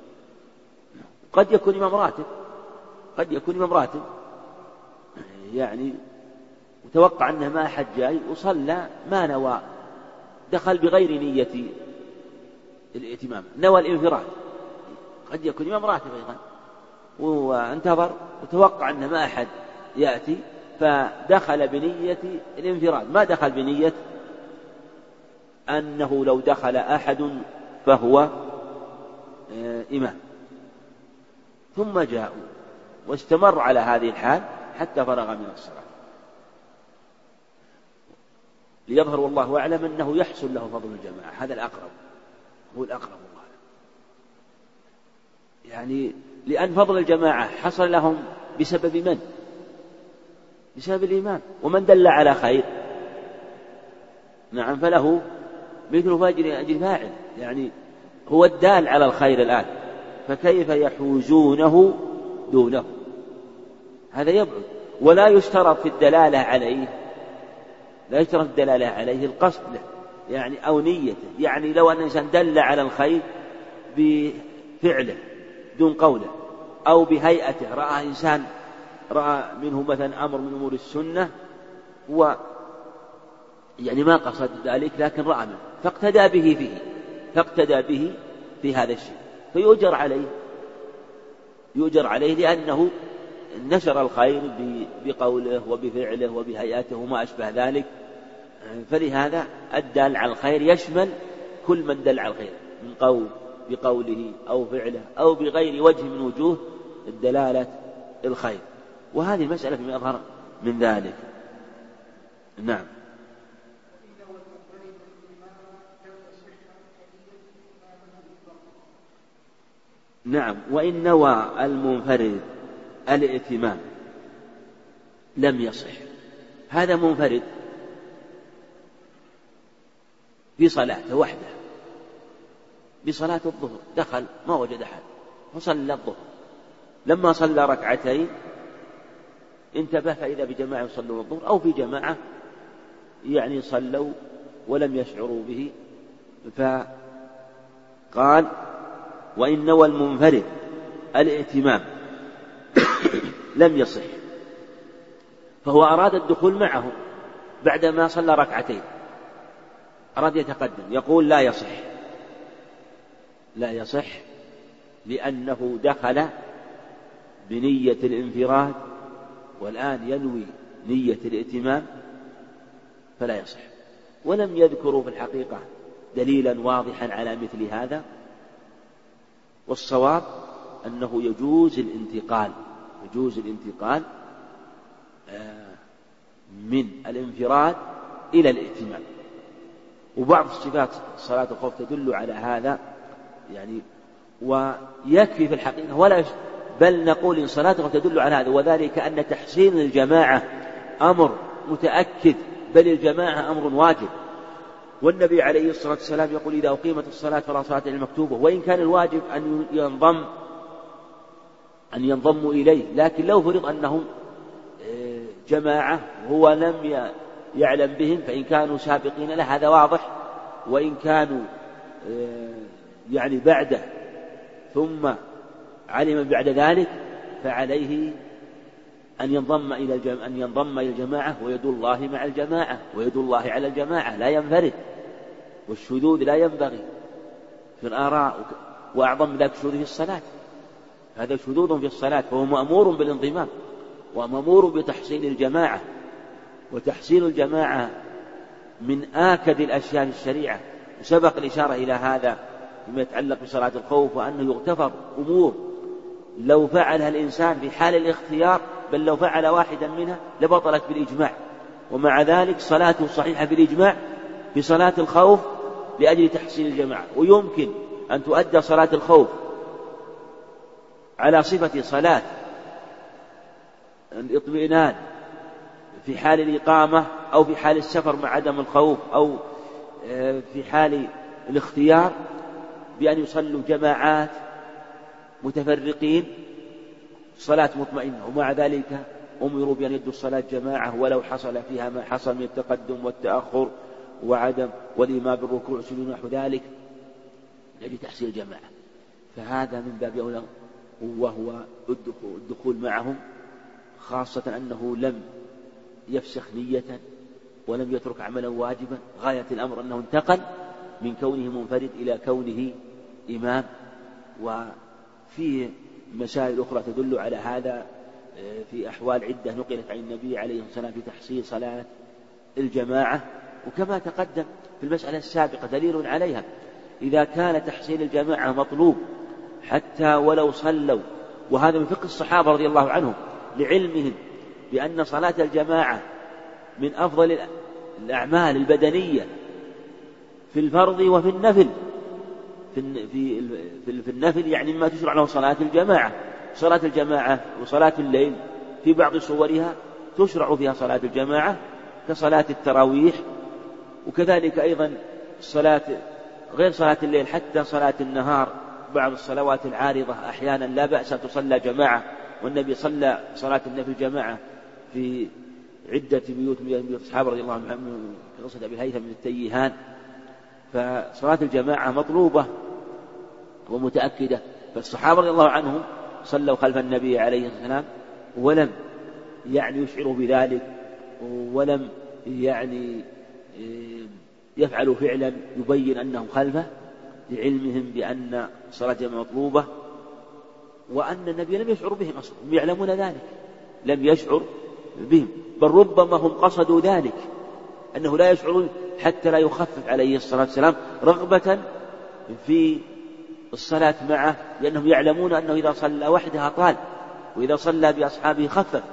قد يكون إمام راتب، قد يكون إمام راتب يعني وتوقع أنه ما أحد جاي وصلى ما نوى، دخل بغير نية الائتمام، نوى الانفراد. قد يكون إمام راتب أيضا وانتظر وتوقع أنه ما أحد يأتي فدخل بنية الانفراد، ما دخل بنية أنه لو دخل أحد فهو إمام. ثم جاءوا واستمر على هذه الحال حتى فرغ من الصلاة. ليظهر والله أعلم أنه يحصل له فضل الجماعة، هذا الأقرب، هو الأقرب والله. يعني لأن فضل الجماعة حصل لهم بسبب من؟ بسبب الإمام، ومن دل على خير نعم فله مثل أجر فاعل، يعني هو الدال على الخير الآن، فكيف يحوزونه دونه؟ هذا يبعد. ولا يشترط في الدلالة عليه، لا يشترط الدلالة عليه القصد له يعني أو نيته. يعني لو أن الإنسان دل على الخير بفعله دون قوله أو بهيئته، رأى إنسان رأى منه مثلا أمر من أمور السنة يعني ما قصد ذلك لكن رأى منه فاقتدى به فيه، فاقتدى به في هذا الشيء، فيؤجر عليه، يؤجر عليه لأنه نشر الخير بقوله وبفعله وبهيئته وما أشبه ذلك. فلهذا الدال على الخير يشمل كل من دل على الخير من قول بقوله أو فعله أو بغير وجه من وجوه الدلالة الخير. وهذه المسألة فيما يظهر من ذلك. نعم. نعم، وإن نوى المنفرد الائتمام لم يصح. هذا منفرد في صلاته وحده، بصلاة الظهر دخل ما وجد أحد فصلى الظهر، لما صلى ركعتين انتبه فإذا بجماعة يصلون الظهر أو في جماعة يعني صلوا ولم يشعروا به، فقال وإن نوى المنفرد الائتمام لم يصح، فهو أراد الدخول معهم بعدما صلى ركعتين، أراد يتقدم، يقول لا يصح لأنه دخل بنية الانفراد والآن ينوي نية الائتمام فلا يصح. ولم يذكروا في الحقيقة دليلا واضحا على مثل هذا، والصواب أنه يجوز الانتقال من الانفراد إلى الائتمام. وبعض صفات صلاة الخوف تدل على هذا يعني، ويكفي في الحقيقة بل نقول إن صلاة الخوف تدل على هذا، وذلك أن تحسين الجماعة أمر متأكد، بل الجماعة أمر واجب. والنبي عليه الصلاة والسلام يقول إذا أقيمت الصلاة فلا صلاة إلا المكتوبة، وإن كان الواجب أن ينضموا إليه، لكن لو فرض أنهم جماعة هو لم يعلم بهم فإن كانوا سابقين له هذا واضح، وإن كانوا يعني بعده ثم علم بعد ذلك فعليه أن ينضم إلى الجماعة، ويد الله مع الجماعة، ويد الله على الجماعة لا ينفرد، والشذوذ لا ينبغي في الآراء، وأعظم ذلك الشذوذ في الصلاة، هذا شذوذ في الصلاة، فهو مأمور بالانضمام ومأمور بتحسين الجماعة. وتحسين الجماعة من آكد الأشياء في الشريعة، وسبق الإشارة إلى هذا فيما يتعلق بصلاة الخوف، وأنه يغتفر أمور لو فعلها الإنسان في حال الاختيار، بل لو فعل واحدا منها لبطلت بالإجماع، ومع ذلك صلاته صحيحة بالإجماع في صلاة الخوف لأجل تحسين الجماعة. ويمكن أن تؤدى صلاة الخوف على صفة صلاة الاطمئنان في حال الإقامة، أو في حال السفر مع عدم الخوف، أو في حال الاختيار، بأن يصلوا جماعات متفرقين صلاة مطمئنة، ومع ذلك أمروا بأن يدوا الصلاة جماعة ولو حصل فيها ما حصل من التقدم والتأخر وعدم والإيمان بالركوع سجود نحو ذلك لأجل تحصيل الجماعة. فهذا من باب أولى، وهو الدخول معهم، خاصة أنه لم يفسخ نية ولم يترك عملا واجبا، غاية الأمر أنه انتقل من كونه منفرد إلى كونه إمام. وفيه مسائل أخرى تدل على هذا في أحوال عدة نقلت عن النبي عليه الصلاة والسلام في تحصيل صلاة الجماعة، وكما تقدم في المسألة السابقة دليل عليها. إذا كان تحصيل الجماعة مطلوب حتى ولو صلوا، وهذا من فقه الصحابة رضي الله عنهم لعلمهم بأن صلاة الجماعة من أفضل الأعمال البدنية في الفرض وفي النفل. في النفل يعني ما تشرع له صلاة الجماعة. صلاة الجماعة وصلاة الليل في بعض صورها تشرع فيها صلاة الجماعة كصلاة التراويح، وكذلك أيضا الصلاة غير صلاة الليل حتى صلاة النهار، بعض الصلوات العارضة أحيانا لا بأس تصلى جماعة، والنبي صلى صلاة النفل جماعة في عدة بيوت من الصحابة رضي الله عنهم كقصة أبي الهيثم من التيهان. فصلاة الجماعة مطلوبة ومتأكدة، فالصحابة رضي الله عنهم صلوا خلف النبي عليه الصلاة والسلام ولم يعني يشعروا بذلك، ولم يعني يفعلوا فعلا يبين أنهم خلفه، لعلمهم بأن صلاة الجماعة مطلوبة، وأن النبي لم يشعر بهم أصلا، هم يعلمون ذلك، لم يشعر بهم، بل ربما هم قصدوا ذلك أنه لا يشعرون حتى لا يخفف عليه الصلاة والسلام رغبة في الصلاة معه، لأنهم يعلمون أنه إذا صلى وحده طال، وإذا صلى بأصحابه خفف.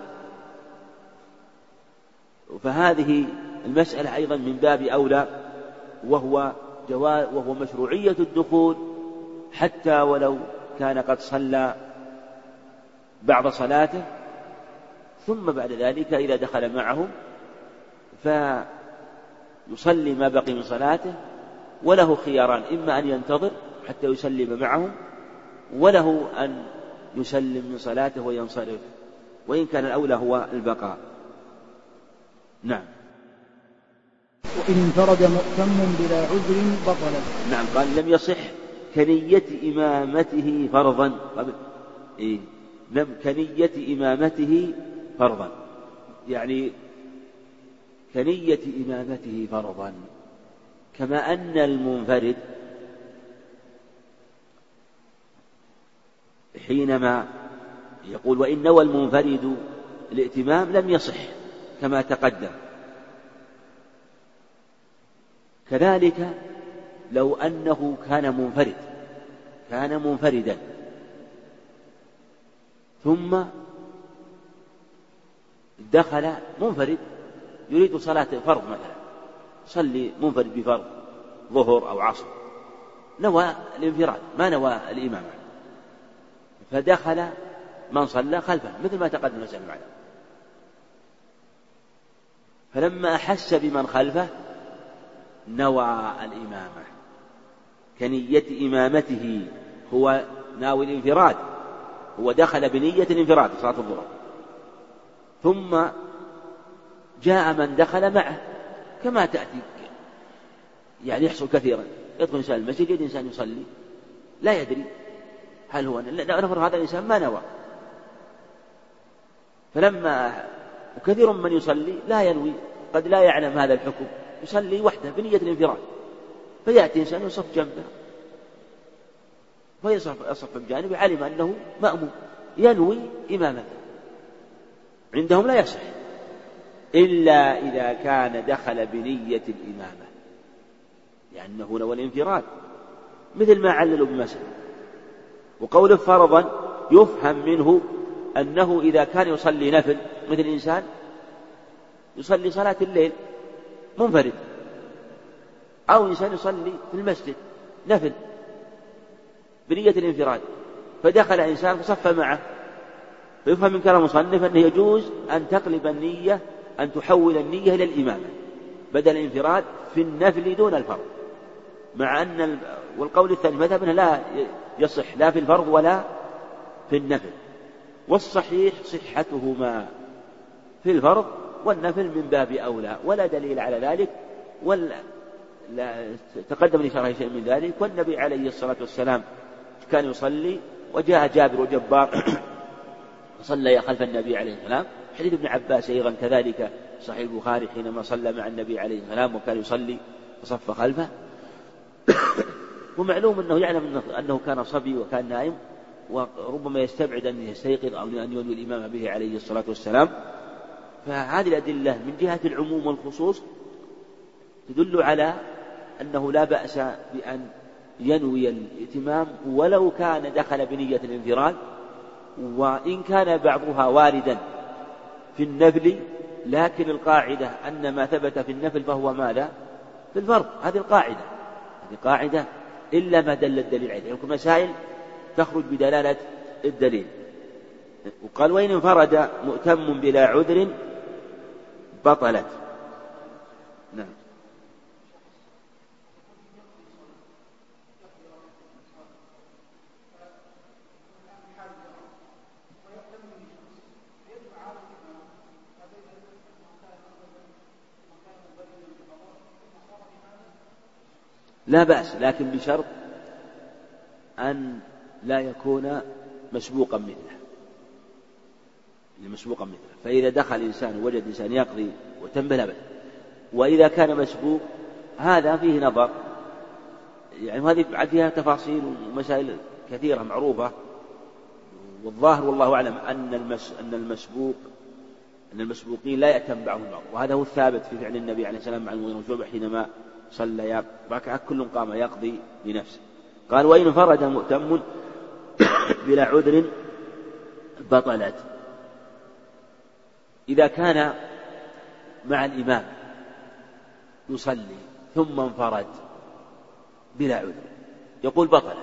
فهذه المسألة أيضا من باب أولى، وهو مشروعية الدخول حتى ولو كان قد صلى بعض صلاته، ثم بعد ذلك إذا دخل معهم فيصلي ما بقي من صلاته، وله خياران: إما أن ينتظر حتى يسلم معهم، وله أن يسلم من صلاته وينصرف، وإن كان الأولى هو البقاء. نعم. وإن انفرد مؤتم بلا عذر بطلت. نعم، قال لم يصح كنية إمامته فرضا كنية إمامته فرضا، يعني كنية إمامته فرضا، كما أن المنفرد حينما يقول وإن نوى المنفرد الائتمام لم يصح كما تقدم. كذلك لو أنه كان منفردا ثم دخل منفرد يريد صلاة فرض مثلا، صلي منفرد بفرض ظهر أو عصر، نوى الانفراد ما نوى الإمامة، فدخل من صلى خلفه مثل ما تقدم مسألة معنا، فلما أحس بمن خلفه نوى الإمامة كنية إمامته، هو ناوي الانفراد، هو دخل بنية الانفراد صلاة الظهر، ثم جاء من دخل معه كما تأتي يعني يحصل كثيرا، يدخل إنسان المسجد يجد إنسان يصلي لا يدري هل هو نفر هذا الإنسان ما نوى، فلما وكثير من يصلي لا ينوي، قد لا يعلم هذا الحكم، يصلي وحده بنية الانفراد، فيأتي إنسان يصف جنبه فيصف بجانبه علم أنه مأموم ينوي إمامته، عندهم لا يصح إلا إذا كان دخل بنية الإمامة لأنه نوى الانفراد، مثل ما عللوا بمثل. وقول فرضا يفهم منه أنه إذا كان يصلي نفل، مثل إنسان يصلي صلاة الليل منفرد، أو إنسان يصلي في المسجد نفل بنية الانفراد، فدخل إنسان فصف معه، فيفهم من كلام المصنف أنه يجوز أن تقلب النية، أن تحول النية إلى الإمامة بدل الانفراد في النفل دون الفرض، مع أن والقول الثاني مذهب أنه لا يصح لا في الفرض ولا في النفل، والصحيح صحتهما في الفرض، والنفل من باب أولى، ولا دليل على ذلك، تقدم لشرح شيء من ذلك. والنبي عليه الصلاة والسلام كان يصلي، وجاء جابر وجبار صلى خلف النبي عليه السلام، حديث ابن عباس أيضا كذلك صحيح البخاري حينما صلى مع النبي عليه السلام وكان يصلي وصف خلفه. ومعلوم أنه يعلم أنه كان صبي وكان نائم، وربما يستبعد أن يستيقظ أو أن ينوي الإمام به عليه الصلاة والسلام. فهذه الأدلة من جهة العموم والخصوص تدل على أنه لا بأس بأن ينوي الائتمام ولو كان دخل بنية الانفراد، وإن كان بعضها واردا في النفل، لكن القاعدة أن ما ثبت في النفل فهو ماذا؟ في الفرض. هذه قاعدة إلا ما دل الدليل عليه، يكون مسائل تخرج بدلالة الدليل. وقال وإن انفرد مؤتم بلا عذر بطلت. نعم. لا بأس، لكن بشرط أن لا يكون مسبوقا مثله، فإذا دخل إنسان ووجد إنسان يقضي وتم لا بأس. وإذا كان مسبوق هذا فيه نظر، يعني هذه فيها تفاصيل ومسائل كثيرة معروفة، والظاهر والله أعلم أن المسبوقين لا يأتم بعضهم بعض، وهذا هو الثابت في فعل النبي عليه السلام مع المغيرة بن شعبة حينما صلى ركعة كل قام يقضي بنفسه. قال وإن انفرد مؤتم بلا عذر بطلت. إذا كان مع الإمام يصلي ثم انفرد بلا عذر يقول بطلت،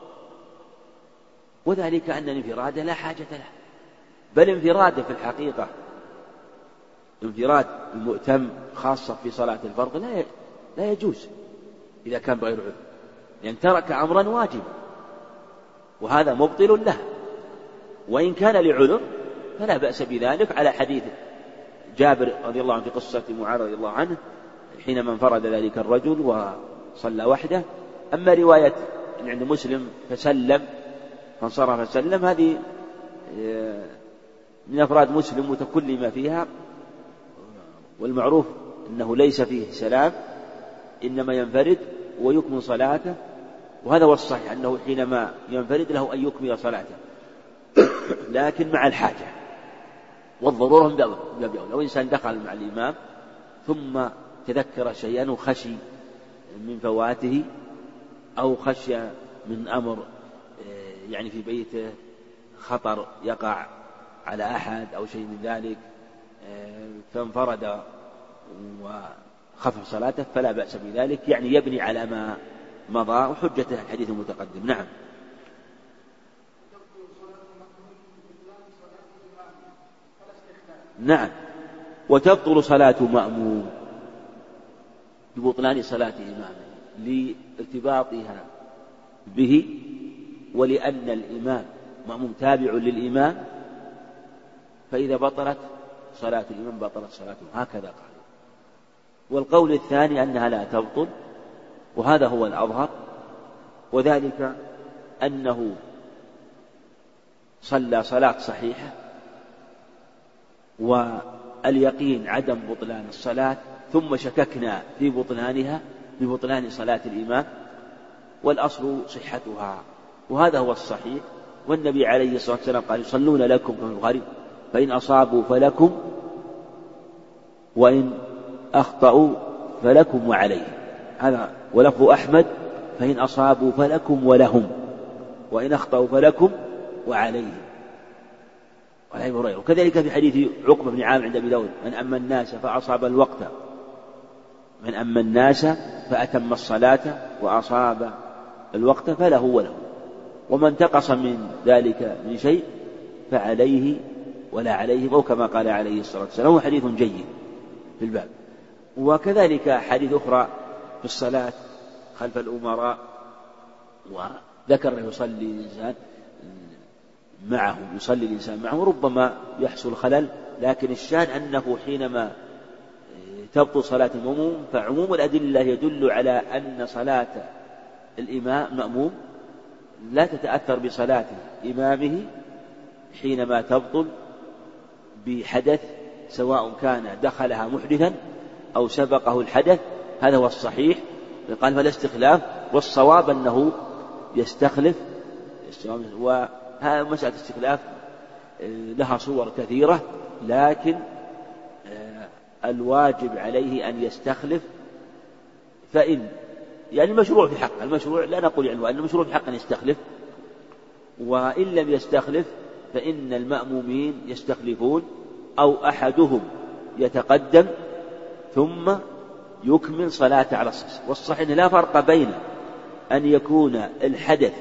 وذلك أن الانفراد لا حاجة له، بل انفراده في الحقيقة انفراد المؤتم خاصة في صلاة الفرض لا يجوز إذا كان بغير عذر، لأن ترك أمرا واجبا وهذا مبطل له. وإن كان لعذر فلا بأس بذلك، على حديث جابر رضي الله عنه في قصة معاذ رضي الله عنه حينما انفرد ذلك الرجل وصلى وحده. أما رواية عند مسلم فسلم فانصرف فسلم، هذه من أفراد مسلم متكلم فيها، والمعروف أنه ليس فيه سلام، إنما ينفرد ويكمل صلاته، وهذا هو الصحيح أنه حينما ينفرد له أن يكمل صلاته، لكن مع الحاجة والضرورة من باب أولى. لو إنسان دخل مع الإمام ثم تذكر شيئا وخشي من فواته أو خشي من أمر يعني في بيته خطر يقع على أحد أو شيء من ذلك فانفرد وخفف صلاته فلا بأس بذلك، يعني يبني على ما مضى، وحجته الحديث المتقدم. نعم. نعم، وتبطل صلاة مأموم ببطلان صلاة إمامه لارتباطها به، ولأن الإمام مأموم تابع للإمام، فإذا بطلت صلاة الإمام بطلت صلاته، هكذا قال. والقول الثاني أنها لا تبطل، وهذا هو الأظهر، وذلك أنه صلى صلاة صحيحة واليقين عدم بطلان الصلاة، ثم شككنا في بطلانها ببطلان صلاة الإمام، والأصل صحتها، وهذا هو الصحيح. والنبي عليه الصلاة والسلام قال: يصلون لكم في الغريب فإن أصابوا فلكم وإن أخطأوا فلكم وعليه، هذا. ولفظ أحمد: فإن أصابوا فلكم ولهم وإن أخطأوا فلكم وعليه. وكذلك في حديث عقبة بن عامر عند أبي داود: من أما الناس فأصاب الوقت، من أما الناس فأتم الصلاة وأصاب الوقت فله وله، ومن انتقص من ذلك من شيء فعليه ولا عليه، أو كما قال عليه الصلاة والسلام. هو حديث جيد في الباب. وكذلك حديث أخرى في الصلاة خلف الأمراء، وذكر أنه يصلي الإنسان معه ربما يحصل خلل، لكن الشان أنه حينما تبطل صلاة المأموم فعموم الأدلة يدل على أن صلاة الإمام مأموم لا تتأثر بصلاة إمامه حينما تبطل بحدث، سواء كان دخلها محدثا أو سبقه الحدث. هذا هو الصحيح. قال: فلا استخلاف، والصواب أنه يستخلف. وهذا مسألة الاستخلاف لها صور كثيرة، لكن الواجب عليه أن يستخلف، فإن يعني المشروع في حق، المشروع لا نقول يعني أن المشروع في حق أن يستخلف، وإن لم يستخلف فإن المأمومين يستخلفون، أو أحدهم يتقدم ثم يكمل صلاة على الصلاة. والصحيح لا فرق بين أن يكون الحدث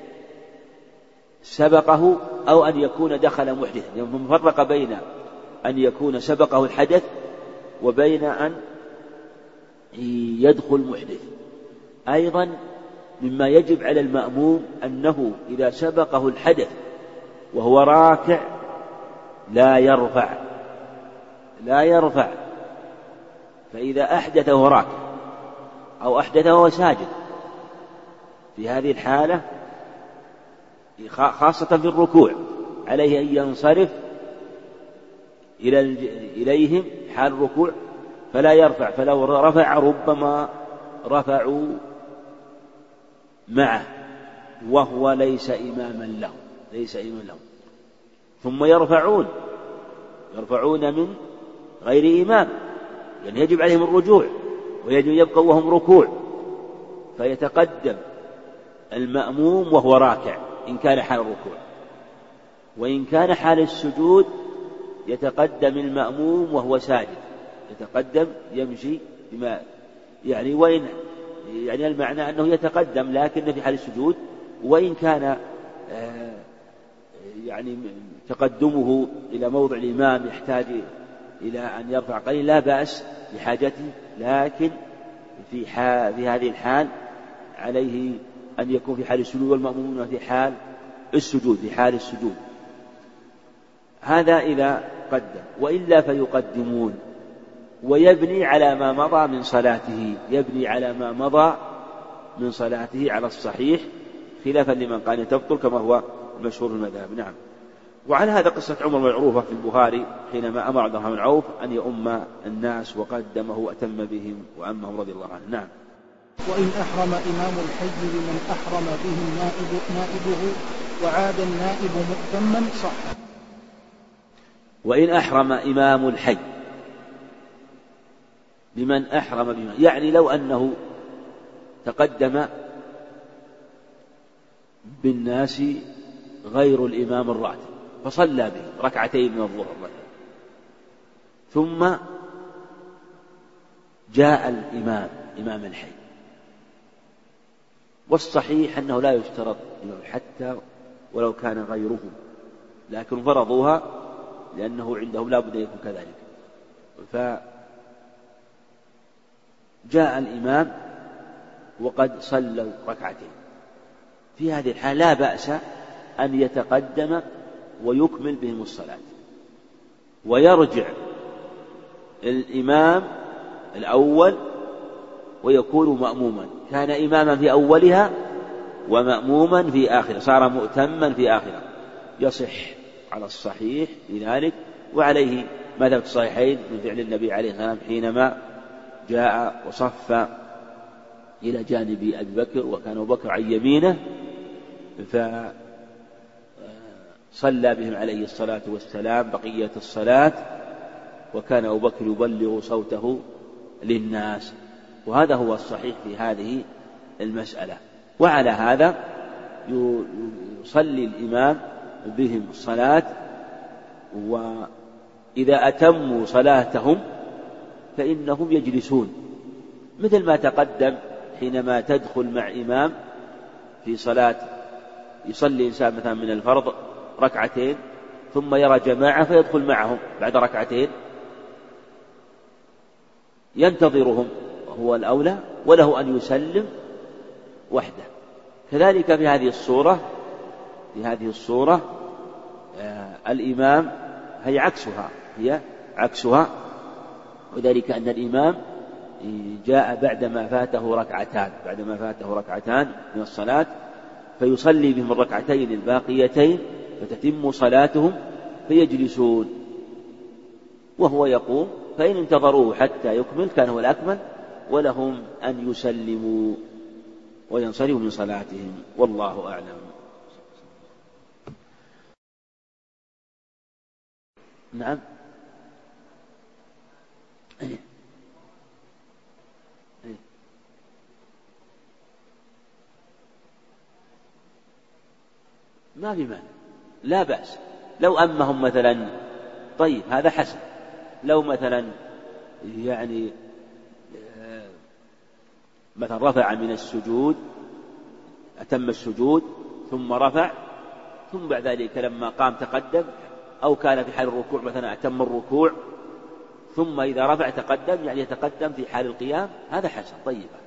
سبقه أو أن يكون دخل محدثا، يعني مفرق بين أن يكون سبقه الحدث وبين أن يدخل محدث. أيضا مما يجب على المأموم أنه إذا سبقه الحدث وهو راكع لا يرفع، فإذا أحدث وهو راكع أو أحدث وهو ساجد، في هذه الحالة خاصة في الركوع عليه أن ينصرف إليهم حال الركوع فلا يرفع، فلو رفع ربما رفعوا معه وهو ليس إماما له، ثم يرفعون من غير إمام، يعني يجب عليهم الرجوع ويجب يبقوا وهم ركوع، فيتقدم المأموم وهو راكع إن كان حال الركوع، وإن كان حال السجود يتقدم المأموم وهو ساجد، يتقدم يمشي بما يعني، وإن يعني المعنى أنه يتقدم لكن في حال السجود، وإن كان يعني تقدمه إلى موضع الإمام يحتاج إلى أن يرفع قليل لا بأس لحاجته، لكن في هذه الحال عليه أن يكون في حال السجود، والمأمومون في حال السجود. هذا إذا قدم، وإلا فيقدمون، ويبني على ما مضى من صلاته على الصحيح، خلافا لمن قال تبطل كما هو المشهور في المذهب. نعم. وعلى هذا قصة عمر معروفة في البخاري حينما أمر عبد الرحمن بن عوف أن يؤم الناس وقدمه وأتم بهم وأمهم رضي الله عنه. نعم. وإن أحرم إمام الحي بمن أحرم به نائبه وعاد النائب مؤتما صح. وإن أحرم إمام الحي بمن أحرم به، يعني لو أنه تقدم بالناس غير الإمام الراتب فصلى به ركعتين من الظهر مثلا، ثم جاء الإمام إمام الحي، والصحيح أنه لا يشترط حتى ولو كان غيره، لكن فرضوها لأنه عندهم لا بد أن يكون كذلك. فجاء الإمام وقد صلوا ركعتين، في هذه الحالة لا بأس أن يتقدم ويكمل بهم الصلاة، ويرجع الإمام الأول ويكون مأموما، كان إماما في أولها ومأموما في آخرها، صار مؤتما في آخرها، يصح على الصحيح لذلك. وعليه مذهب الصحيحين من فعل النبي عليه الصلاة والسلام حينما جاء وصف إلى جانب أبي بكر وكان أبو بكر عن يمينه، فصلى بهم عليه الصلاة والسلام بقية الصلاة، وكان أبو بكر يبلغ صوته للناس، وهذا هو الصحيح في هذه المسألة. وعلى هذا يصلي الإمام بهم الصلاة، وإذا أتموا صلاتهم فإنهم يجلسون، مثل ما تقدم حينما تدخل مع إمام في صلاة، يصلي إنسان مثلا من الفرض ركعتين ثم يرى جماعة فيدخل معهم بعد ركعتين، ينتظرهم وهو الأولى، وله أن يسلم وحده. كذلك في هذه الصورة الإمام هي عكسها، وذلك أن الإمام جاء بعدما فاته ركعتان من الصلاة، فيصلي بهم الركعتين الباقيتين فتتم صلاتهم فيجلسون وهو يقوم، فإن انتظروه حتى يكمل كان هو الأكمل، ولهم أن يسلموا وينصرفوا من صلاتهم، والله أعلم. نعم. ما في مانع، لا بأس لو أمهم مثلا، طيب هذا حسن. لو مثلا يعني مثلا رفع من السجود، أتم السجود ثم رفع، ثم بعد ذلك لما قام تقدم، أو كان في حال الركوع مثلا أتم الركوع ثم إذا رفع تقدم، يعني يتقدم في حال القيام، هذا حسن طيب.